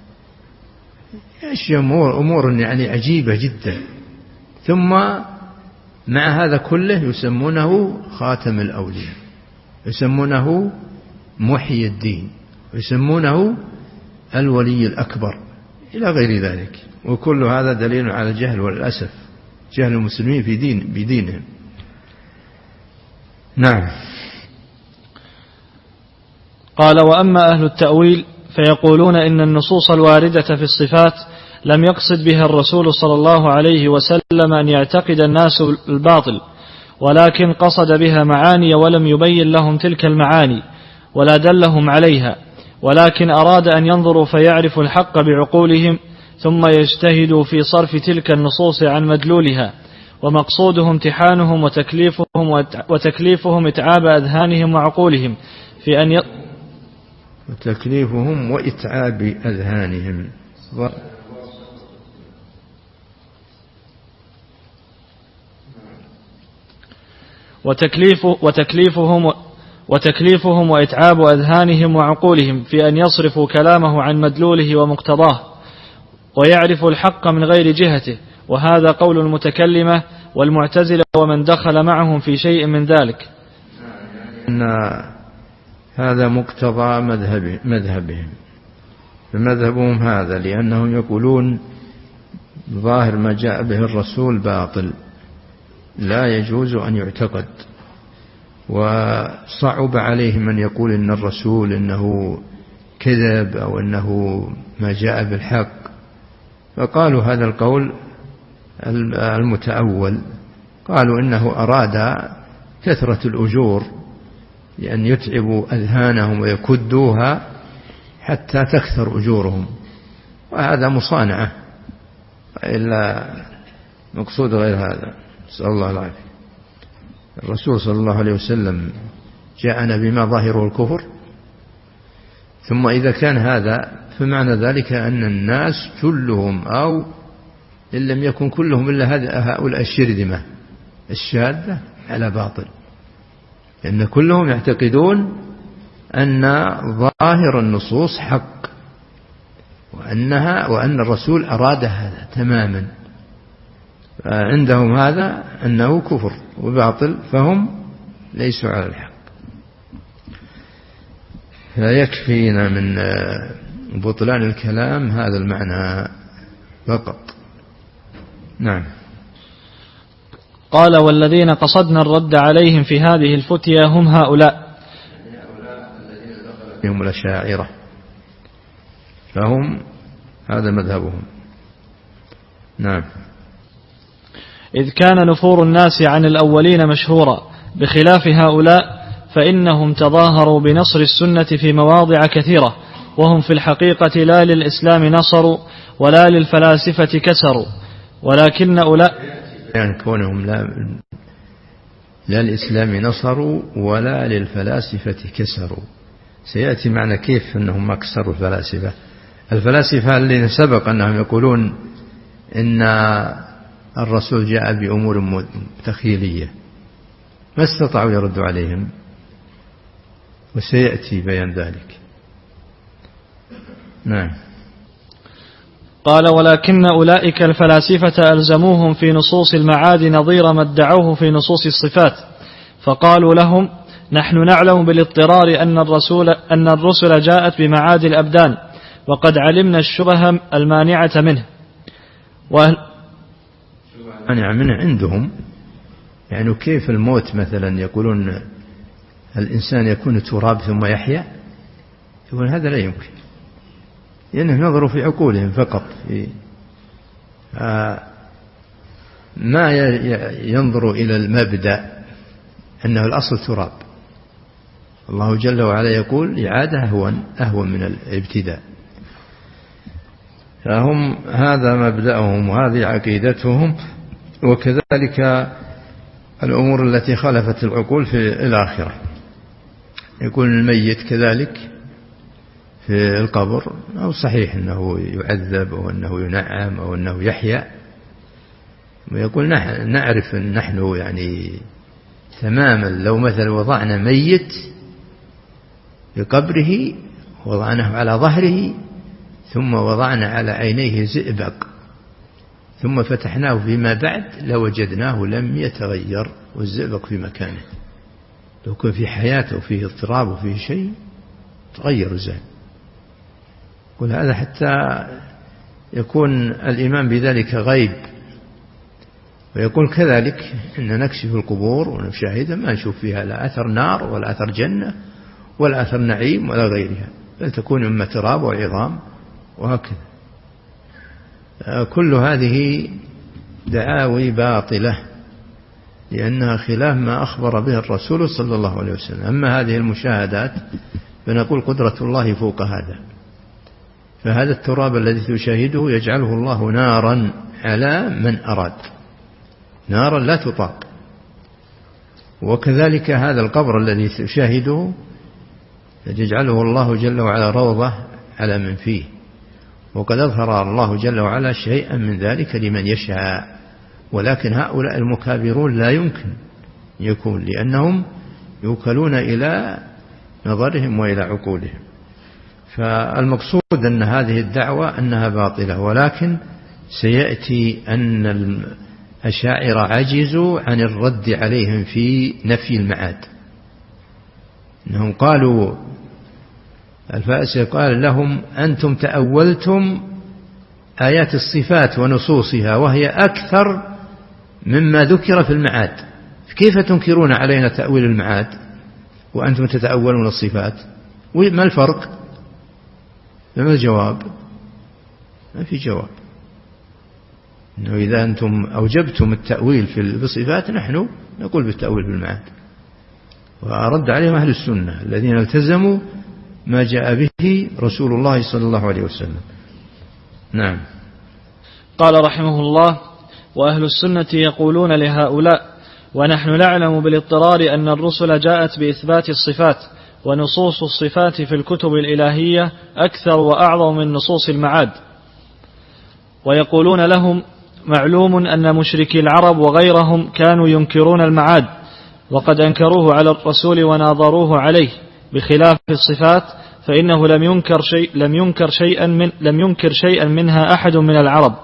أشياء أمور, أمور يعني عجيبة جدا. ثم مع هذا كله يسمونه خاتم الأولياء، يسمونه محيي الدين، ويسمونه الولي الأكبر إلى غير ذلك. وكل هذا دليل على الجهل والأسف، جهل المسلمين في دين بدينهم. نعم.
قال: وأما أهل التأويل فيقولون إن النصوص الواردة في الصفات لم يقصد بها الرسول صلى الله عليه وسلم أن يعتقد الناس الباطل، ولكن قصد بها معاني ولم يبين لهم تلك المعاني ولا دلهم عليها، ولكن أراد أن ينظروا فيعرفوا الحق بعقولهم ثم يجتهدوا في صرف تلك النصوص عن مدلولها، ومقصوده امتحانهم وتكليفهم وتكليفهم إتعاب أذهانهم وعقولهم في أن ي...
وتكليفهم وإتعاب أذهانهم و...
وتكليف وتكليفهم وتكليفهم وإتعاب أذهانهم وعقولهم في أن يصرفوا كلامه عن مدلوله ومقتضاه ويعرفوا الحق من غير جهته، وهذا قول المتكلمة والمعتزلة ومن دخل معهم في شيء من ذلك.
إن هذا مقتضى مذهب مذهبهم، فمذهبهم هذا، لأنهم يقولون ظاهر ما جاء به الرسول باطل لا يجوز أن يعتقد، وصعب عليهم أن يقول إن الرسول إنه كذب أو إنه ما جاء بالحق، فقالوا هذا القول المتأول، قالوا إنه أراد كثرة الأجور لأن يتعبوا أذهانهم ويكدوها حتى تكثر أجورهم، وهذا مصانعة، إلا مقصود غير هذا. نسأل الله العافية. الرسول صلى الله عليه وسلم جاءنا بما ظاهره الكفر، ثم إذا كان هذا فمعنى ذلك أن الناس كلهم أو إن لم يكن كلهم إلا هؤلاء الشرذمة الشاذة على باطل، لأن كلهم يعتقدون أن ظاهر النصوص حق، وأنها وأن الرسول أراد هذا تماما، عندهم هذا أنه كفر وباطل، فهم ليسوا على الحق. فيكفينا من بطلان الكلام هذا المعنى فقط. نعم.
قال: والذين قصدنا الرد عليهم في هذه الفتية هم هؤلاء
هم الأشاعرة، فهم هذا مذهبهم. نعم.
إذ كان نفور الناس عن الأولين مشهورا، بخلاف هؤلاء فإنهم تظاهروا بنصر السنة في مواضع كثيرة، وهم في الحقيقة لا للإسلام نصروا ولا للفلاسفة كسروا ولكن أولئك
يعني كونهم لا, لا الإسلام نصروا ولا للفلاسفة كسروا. سيأتي معنا كيف أنهم ما كسروا الفلاسفة. الفلاسفة الذين سبق أنهم يقولون إن الرسول جاء بأمور تخيلية ما استطاعوا يردوا عليهم، وسيأتي بيان ذلك. نعم.
قال ولكن أولئك الفلاسفة ألزموهم في نصوص المعاد نظير ما ادعوه في نصوص الصفات، فقالوا لهم نحن نعلم بالاضطرار أن الرسول أن الرسل جاءت بمعاد الأبدان وقد علمنا الشبه المانعة منه.
المانعة منه عندهم يعني كيف الموت مثلا يقولون الإنسان يكون تراب ثم يحيا، يقول هذا لا يمكن، لأنهم نظروا في عقولهم فقط في آه ما ينظروا إلى المبدأ أنه الأصل تراب. الله جل وعلا يقول إعادة أهون أهون من الابتداء. فهم هذا مبدأهم وهذه عقيدتهم. وكذلك الأمور التي خالفت العقول في الآخرة، يكون الميت كذلك في القبر أو صحيح أنه يعذب أو أنه ينعم أو أنه يحيا، ويقول نعرف أن نحن يعني تماما لو مثلا وضعنا ميت في قبره وضعناه على ظهره ثم وضعنا على عينيه زئبق ثم فتحناه فيما بعد لوجدناه لم يتغير والزئبق في مكانه. لو كان في حياته وفيه اضطراب وفيه شيء تغير زين. يقول هذا حتى يكون الإيمان بذلك غيب. ويقول كذلك إن نكشف القبور ونشاهدها ما نشوف فيها لا أثر نار ولا أثر جنة ولا أثر نعيم ولا غيرها، بل تكون إما تراب وعظام وهكذا. كل هذه دعاوي باطلة لأنها خلاف ما أخبر به الرسول صلى الله عليه وسلم. أما هذه المشاهدات فنقول قدرة الله فوق هذا. فهذا التراب الذي تشاهده يجعله الله نارا على من أراد، نارا لا تطاق. وكذلك هذا القبر الذي تشاهده يجعله الله جل وعلا روضة على من فيه. وقد أظهر الله جل وعلا شيئا من ذلك لمن يشاء، ولكن هؤلاء المكابرون لا يمكن يكون، لأنهم يوكلون إلى نظرهم وإلى عقولهم. فالمقصود أن هذه الدعوة أنها باطلة، ولكن سيأتي أن الأشاعرة عجزوا عن الرد عليهم في نفي المعاد. أنهم قالوا الفاسق قال لهم أنتم تأولتم آيات الصفات ونصوصها وهي أكثر مما ذكر في المعاد، كيف تنكرون علينا تأويل المعاد وأنتم تتأولون الصفات؟ ما الفرق؟ ما الجواب؟ ما في جواب. إنه إذا أنتم أوجبتم التأويل في الصفات نحن نقول بالتأويل بالمعاد. وأرد عليهم أهل السنة الذين التزموا ما جاء به رسول الله صلى الله عليه وسلم. نعم.
قال رحمه الله: وأهل السنة يقولون لهؤلاء: ونحن نعلم بالاضطرار أن الرسل جاءت بإثبات الصفات، ونصوص الصفات في الكتب الإلهية أكثر وأعظم من نصوص المعاد. ويقولون لهم: معلوم أن مشركي العرب وغيرهم كانوا ينكرون المعاد، وقد أنكروه على الرسول وناظروه عليه، بخلاف الصفات فإنه لم ينكر شيء لم ينكر شيئا من لم ينكر شيئا منها أحد من العرب.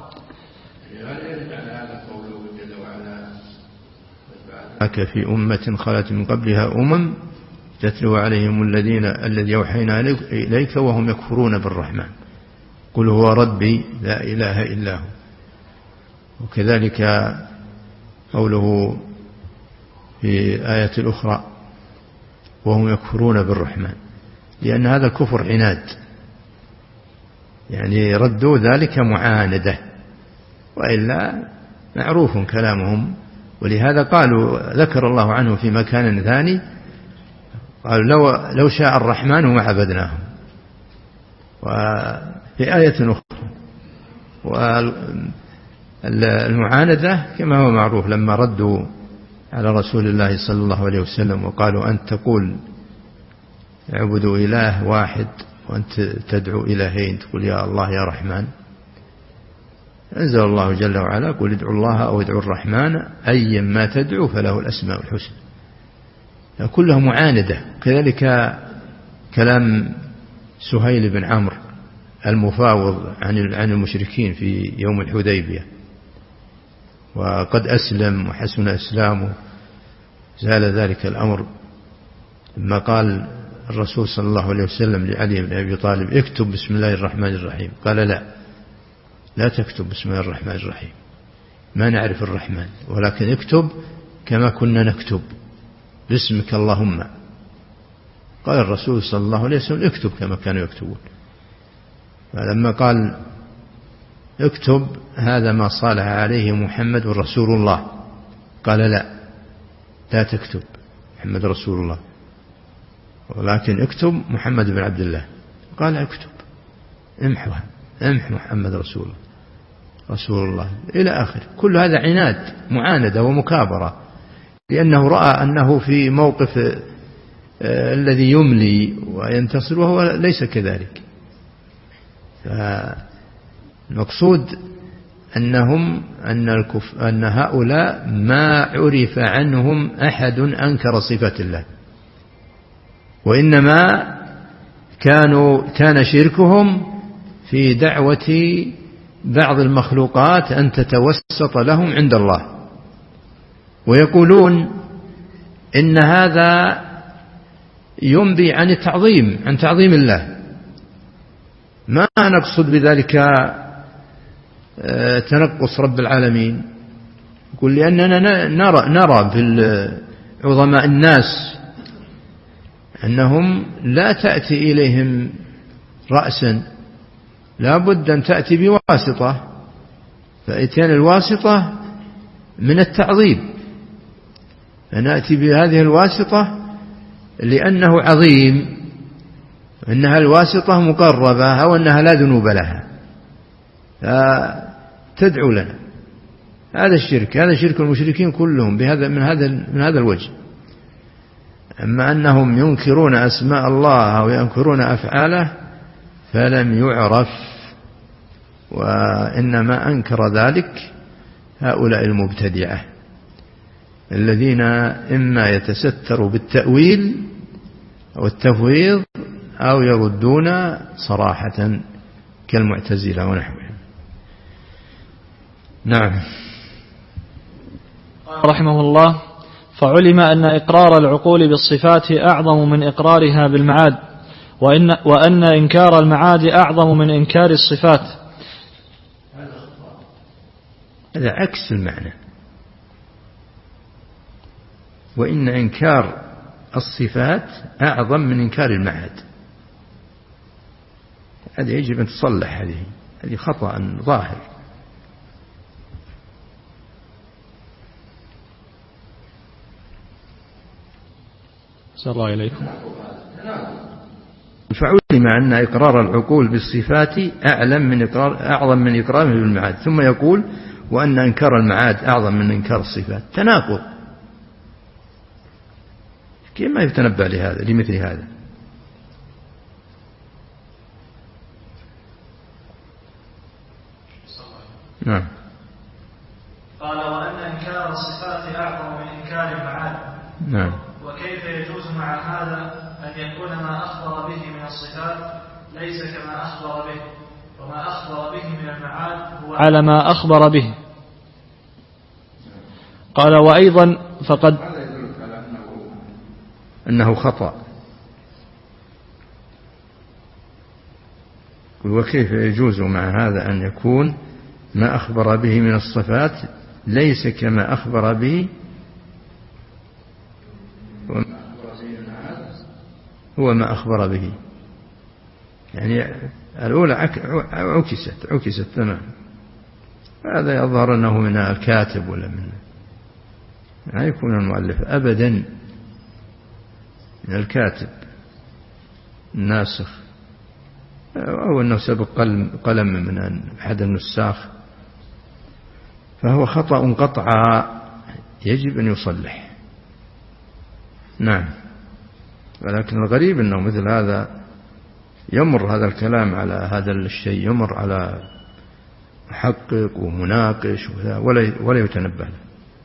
في أمة خلت من قبلها أمم تتلو عليهم الذين الذي أوحينا إليك وهم يكفرون بالرحمن قل هو ربي لا إله إلا هو. وكذلك قوله في آية الأخرى وهم يكفرون بالرحمن، لأن هذا الكفر عناد، يعني ردوا ذلك معاندة، وإلا معروف كلامهم. ولهذا قالوا ذكر الله عنه في مكان ثاني قالوا لو, لو شاء الرحمن ما عبدناهم. وفي آية أخرى والمعاندة كما هو معروف لما ردوا على رسول الله صلى الله عليه وسلم وقالوا أنت تقول اعبدوا إله واحد وأنت تدعو إلهين، تقول يا الله يا رحمن. أنزل الله جل وعلا قل ادعوا الله أو ادعوا الرحمن أيا ما تدعو فله الأسماء الحسنى. كلها معاندة. كذلك كلام سهيل بن عمرو المفاوض عن المشركين في يوم الحديبية وقد أسلم وحسن إسلامه، زال ذلك الأمر لما قال الرسول صلى الله عليه وسلم لعلي بن أبي طالب اكتب بسم الله الرحمن الرحيم، قال لا لا تكتب بسم الله الرحمن الرحيم، ما نعرف الرحمن، ولكن اكتب كما كنا نكتب باسمك اللهم. قال الرسول صلى الله عليه وسلم اكتب كما كانوا يكتبون. فلما قال اكتب هذا ما صالح عليه محمد رسول الله، قال لا لا تكتب محمد رسول الله ولكن اكتب محمد بن عبد الله. قال اكتب امحوها امح محمد رسول الله رسول الله إلى آخر. كل هذا عناد معاندة ومكابرة، لأنه رأى أنه في موقف آه الذي يملي وينتصر وهو ليس كذلك. فالمقصود أنهم أن, الكف أن هؤلاء ما عرف عنهم أحد أنكر صفات الله، وإنما كانوا كان شركهم في دعوة بعض المخلوقات أن تتوسط لهم عند الله، ويقولون إن هذا ينبي عن التعظيم عن تعظيم الله. ما نقصد بذلك تنقص رب العالمين، يقول لأننا نرى, نرى في عظماء الناس أنهم لا تأتي إليهم رأسا، لا بد أن تأتي بواسطة، فإتيان الواسطة من التعظيم، فنأتي بهذه الواسطة لأنه عظيم، إنها الواسطة مقربة أو أنها لا ذنوب لها فتدعو لنا. هذا الشرك، هذا شرك المشركين كلهم بهذا من هذا من هذا الوجه. أما أنهم ينكرون أسماء الله أو ينكرون أفعاله فلم يعرف، وإنما أنكر ذلك هؤلاء المبتدعة الذين إما يتستروا بالتأويل أو التفويض أو يردون صراحة كالمعتزلة ونحوهم. نعم.
رحمه الله: فعلم أن إقرار العقول بالصفات أعظم من إقرارها بالمعاد، وإن, وأن إنكار المعاد أعظم من إنكار الصفات.
هذا عكس المعنى. وإن إنكار الصفات أعظم من إنكار المعاد. هذه يجب أن تصلح، هذه هذه خطأ ظاهر.
صلى الله عليكم.
فعلم أن إقرار العقول بالصفات أعلم من إقرار أعظم من إقراره بالمعاد، ثم يقول وأن إنكار المعاد أعظم من إنكار الصفات. تناقض. كيف ما يتنبأ لهذا لمثل هذا؟ نعم.
قال وأن إنكار الصفات أعظم من إنكار المعاد.
نعم.
وكيف يجوز مع هذا أن يكون ما أخبر به من الصفات ليس كما أخبر به، وما أخبر به من المعاد هو على ما أخبر به. قال وأيضا فقد
أنه خطأ. وكيف يجوز مع هذا أن يكون ما أخبر به من الصفات ليس كما أخبر به هو ما أخبر به. يعني الأولى عكست عكست تمام. هذا يظهر أنه من الكاتب ولا من لا يكون المؤلف أبدا، من الكاتب الناسخ. أو أنه سبق قلم من أحد النساخ، فهو خطأ قطعا يجب أن يصلح. نعم. ولكن الغريب أنه مثل هذا يمر هذا الكلام على هذا الشيء، يمر على محقق ومناقش ولا ولا يتنبه له.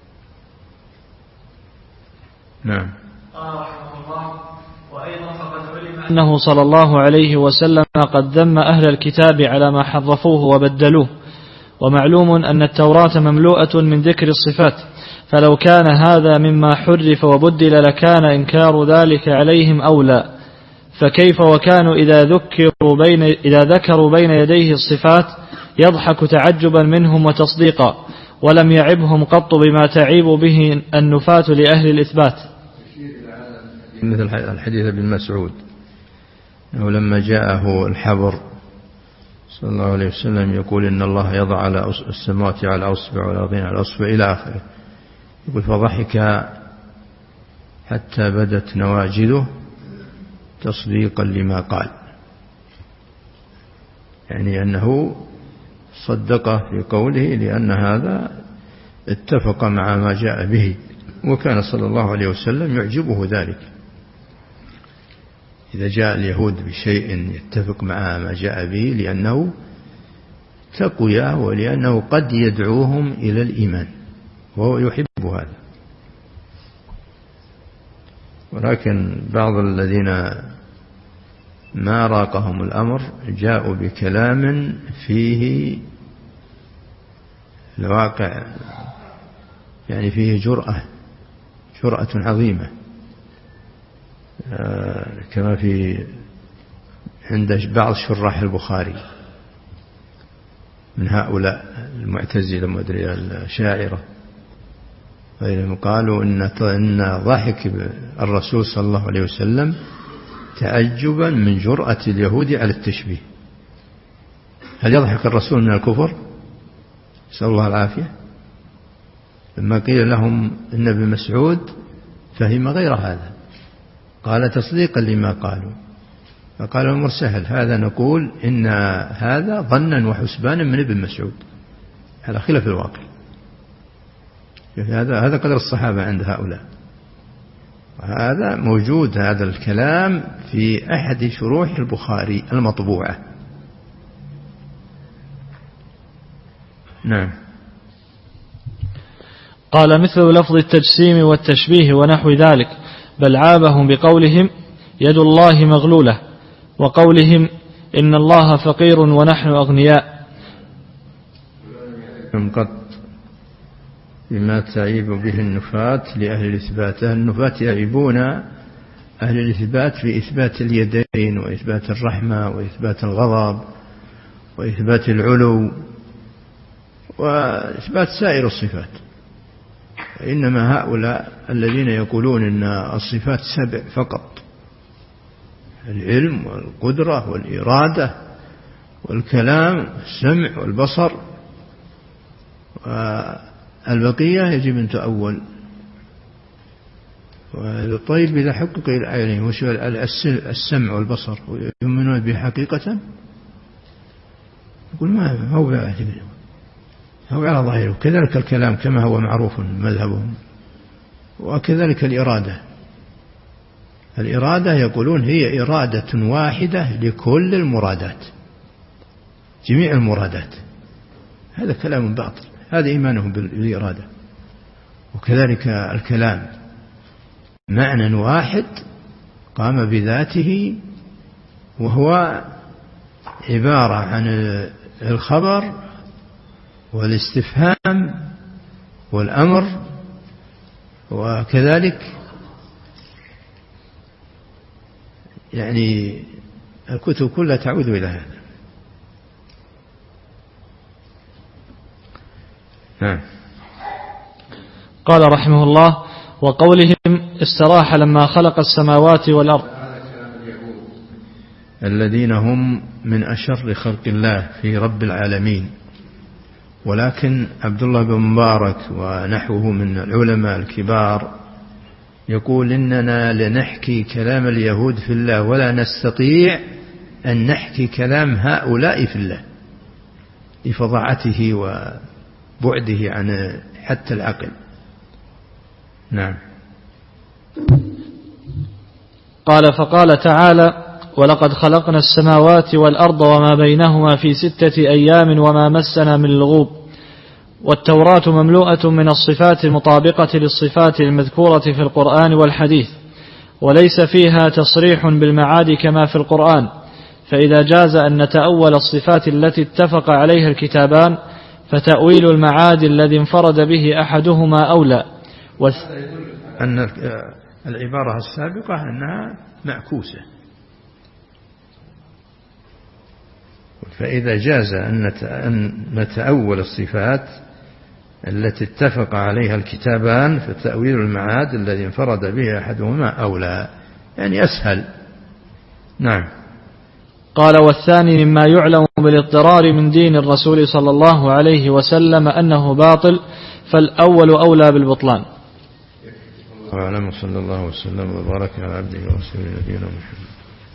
نعم.
قال رحمه الله: وأيضا فقد علم أنه صلى الله عليه وسلم قد ذم أهل الكتاب على ما حرفوه وبدلوه، ومعلوم أن التوراة مملوءة من ذكر الصفات، فلو كان هذا مما حرف وبدل لكان إنكار ذلك عليهم أولى، فكيف وكانوا إذا ذكروا بين إذا ذكروا بين يديه الصفات يضحك تعجبا منهم وتصديقا، ولم يعبهم قط بما تعيب به النفاة لأهل الإثبات.
مثل الحديث ابن مسعود أنه لما جاءه الحبر صلى الله عليه وسلم يقول إن الله يضع على السماوات على أصبع والأرضين على أصبع إلى آخره، يقول فضحك حتى بدت نواجذه تصديقا لما قال، يعني أنه صدقه في قوله لأن هذا اتفق مع ما جاء به، وكان صلى الله عليه وسلم يعجبه ذلك إذا جاء اليهود بشيء يتفق مع ما جاء به، لأنه تقويا ولأنه قد يدعوهم إلى الإيمان وهو يحب هذا. ولكن بعض الذين ما راقهم الأمر جاءوا بكلام فيه الواقع، يعني فيه جرأة جرأة عظيمة، كما في عند بعض شراح البخاري من هؤلاء المعتزلة مدري الشاعرة، فإنهم قالوا إن إن ضحك الرسول صلى الله عليه وسلم تعجبا من جرأة اليهود على التشبيه. هل يضحك الرسول من الكفر؟ نسأل الله العافية. لما قيل لهم إن ابن مسعود فهم غير هذا، قال تصديقا لما قالوا، فقالوا الأمر سهل، هذا نقول إن هذا ظنا وحسبانا من ابن مسعود، هذا خلاف الواقع. هذا هذا قدر الصحابة عند هؤلاء، وهذا موجود هذا الكلام في أحد شروح البخاري المطبوعة. نعم.
قال مثل لفظ التجسيم والتشبيه ونحو ذلك، بل عابهم بقولهم يد الله مغلولة، وقولهم إن الله فقير ونحن أغنياء.
قط بما تعيب به النفاة لأهل الإثبات. أهل النفاة يعيبون أهل الإثبات في إثبات اليدين وإثبات الرحمة وإثبات الغضب وإثبات العلو وإثبات سائر الصفات. إنما هؤلاء الذين يقولون إن الصفات سبع فقط، العلم والقدرة والإرادة والكلام والسمع والبصر، والبقية يجب أن تؤول. طيب إذا حقق العينين وش السمع والبصر يؤمنون به حقيقة؟ يقول ما هو بعجب، هو على ظاهره. كذلك الكلام كما هو معروف مذهبهم، وكذلك الإرادة. الإرادة يقولون هي إرادة واحدة لكل المرادات، جميع المرادات. هذا كلام باطل، هذا إيمانهم بالإرادة. وكذلك الكلام معنى واحد قام بذاته، وهو عبارة عن الخبر والاستفهام والأمر، وكذلك يعني الكتب كلها تعود إلى هذا. نعم.
قال رحمه الله: وقولهم استراح لما خلق السماوات والأرض.
الذين هم من أشر خلق الله في رب العالمين. ولكن عبد الله بن مبارك ونحوه من العلماء الكبار يقول إننا لنحكي كلام اليهود في الله ولا نستطيع أن نحكي كلام هؤلاء في الله لفظاعته وبعده عن حتى العقل. نعم.
قال فقال تعالى ولقد خلقنا السماوات والأرض وما بينهما في ستة أيام وما مسنا من لغوب. والتوراة مملوءة من الصفات المطابقة للصفات المذكورة في القرآن والحديث، وليس فيها تصريح بالمعاد كما في القرآن، فإذا جاز أن نتأول الصفات التي اتفق عليها الكتابان فتأويل المعاد الذي انفرد به أحدهما أولى.
أن العبارة السابقة أنها معكوسة، فإذا جاز أن نتأول الصفات التي اتفق عليها الكتابان فتأويل المعاد الذي انفرد به أحدهما أولى، يعني أسهل. نعم.
قال والثاني مما يعلم بالاضطرار من دين الرسول صلى الله عليه وسلم أنه باطل، فالأول أولى بالبطلان.
وعلم صلى الله وسلم وبارك على عبده ورسوله نبينا محمد.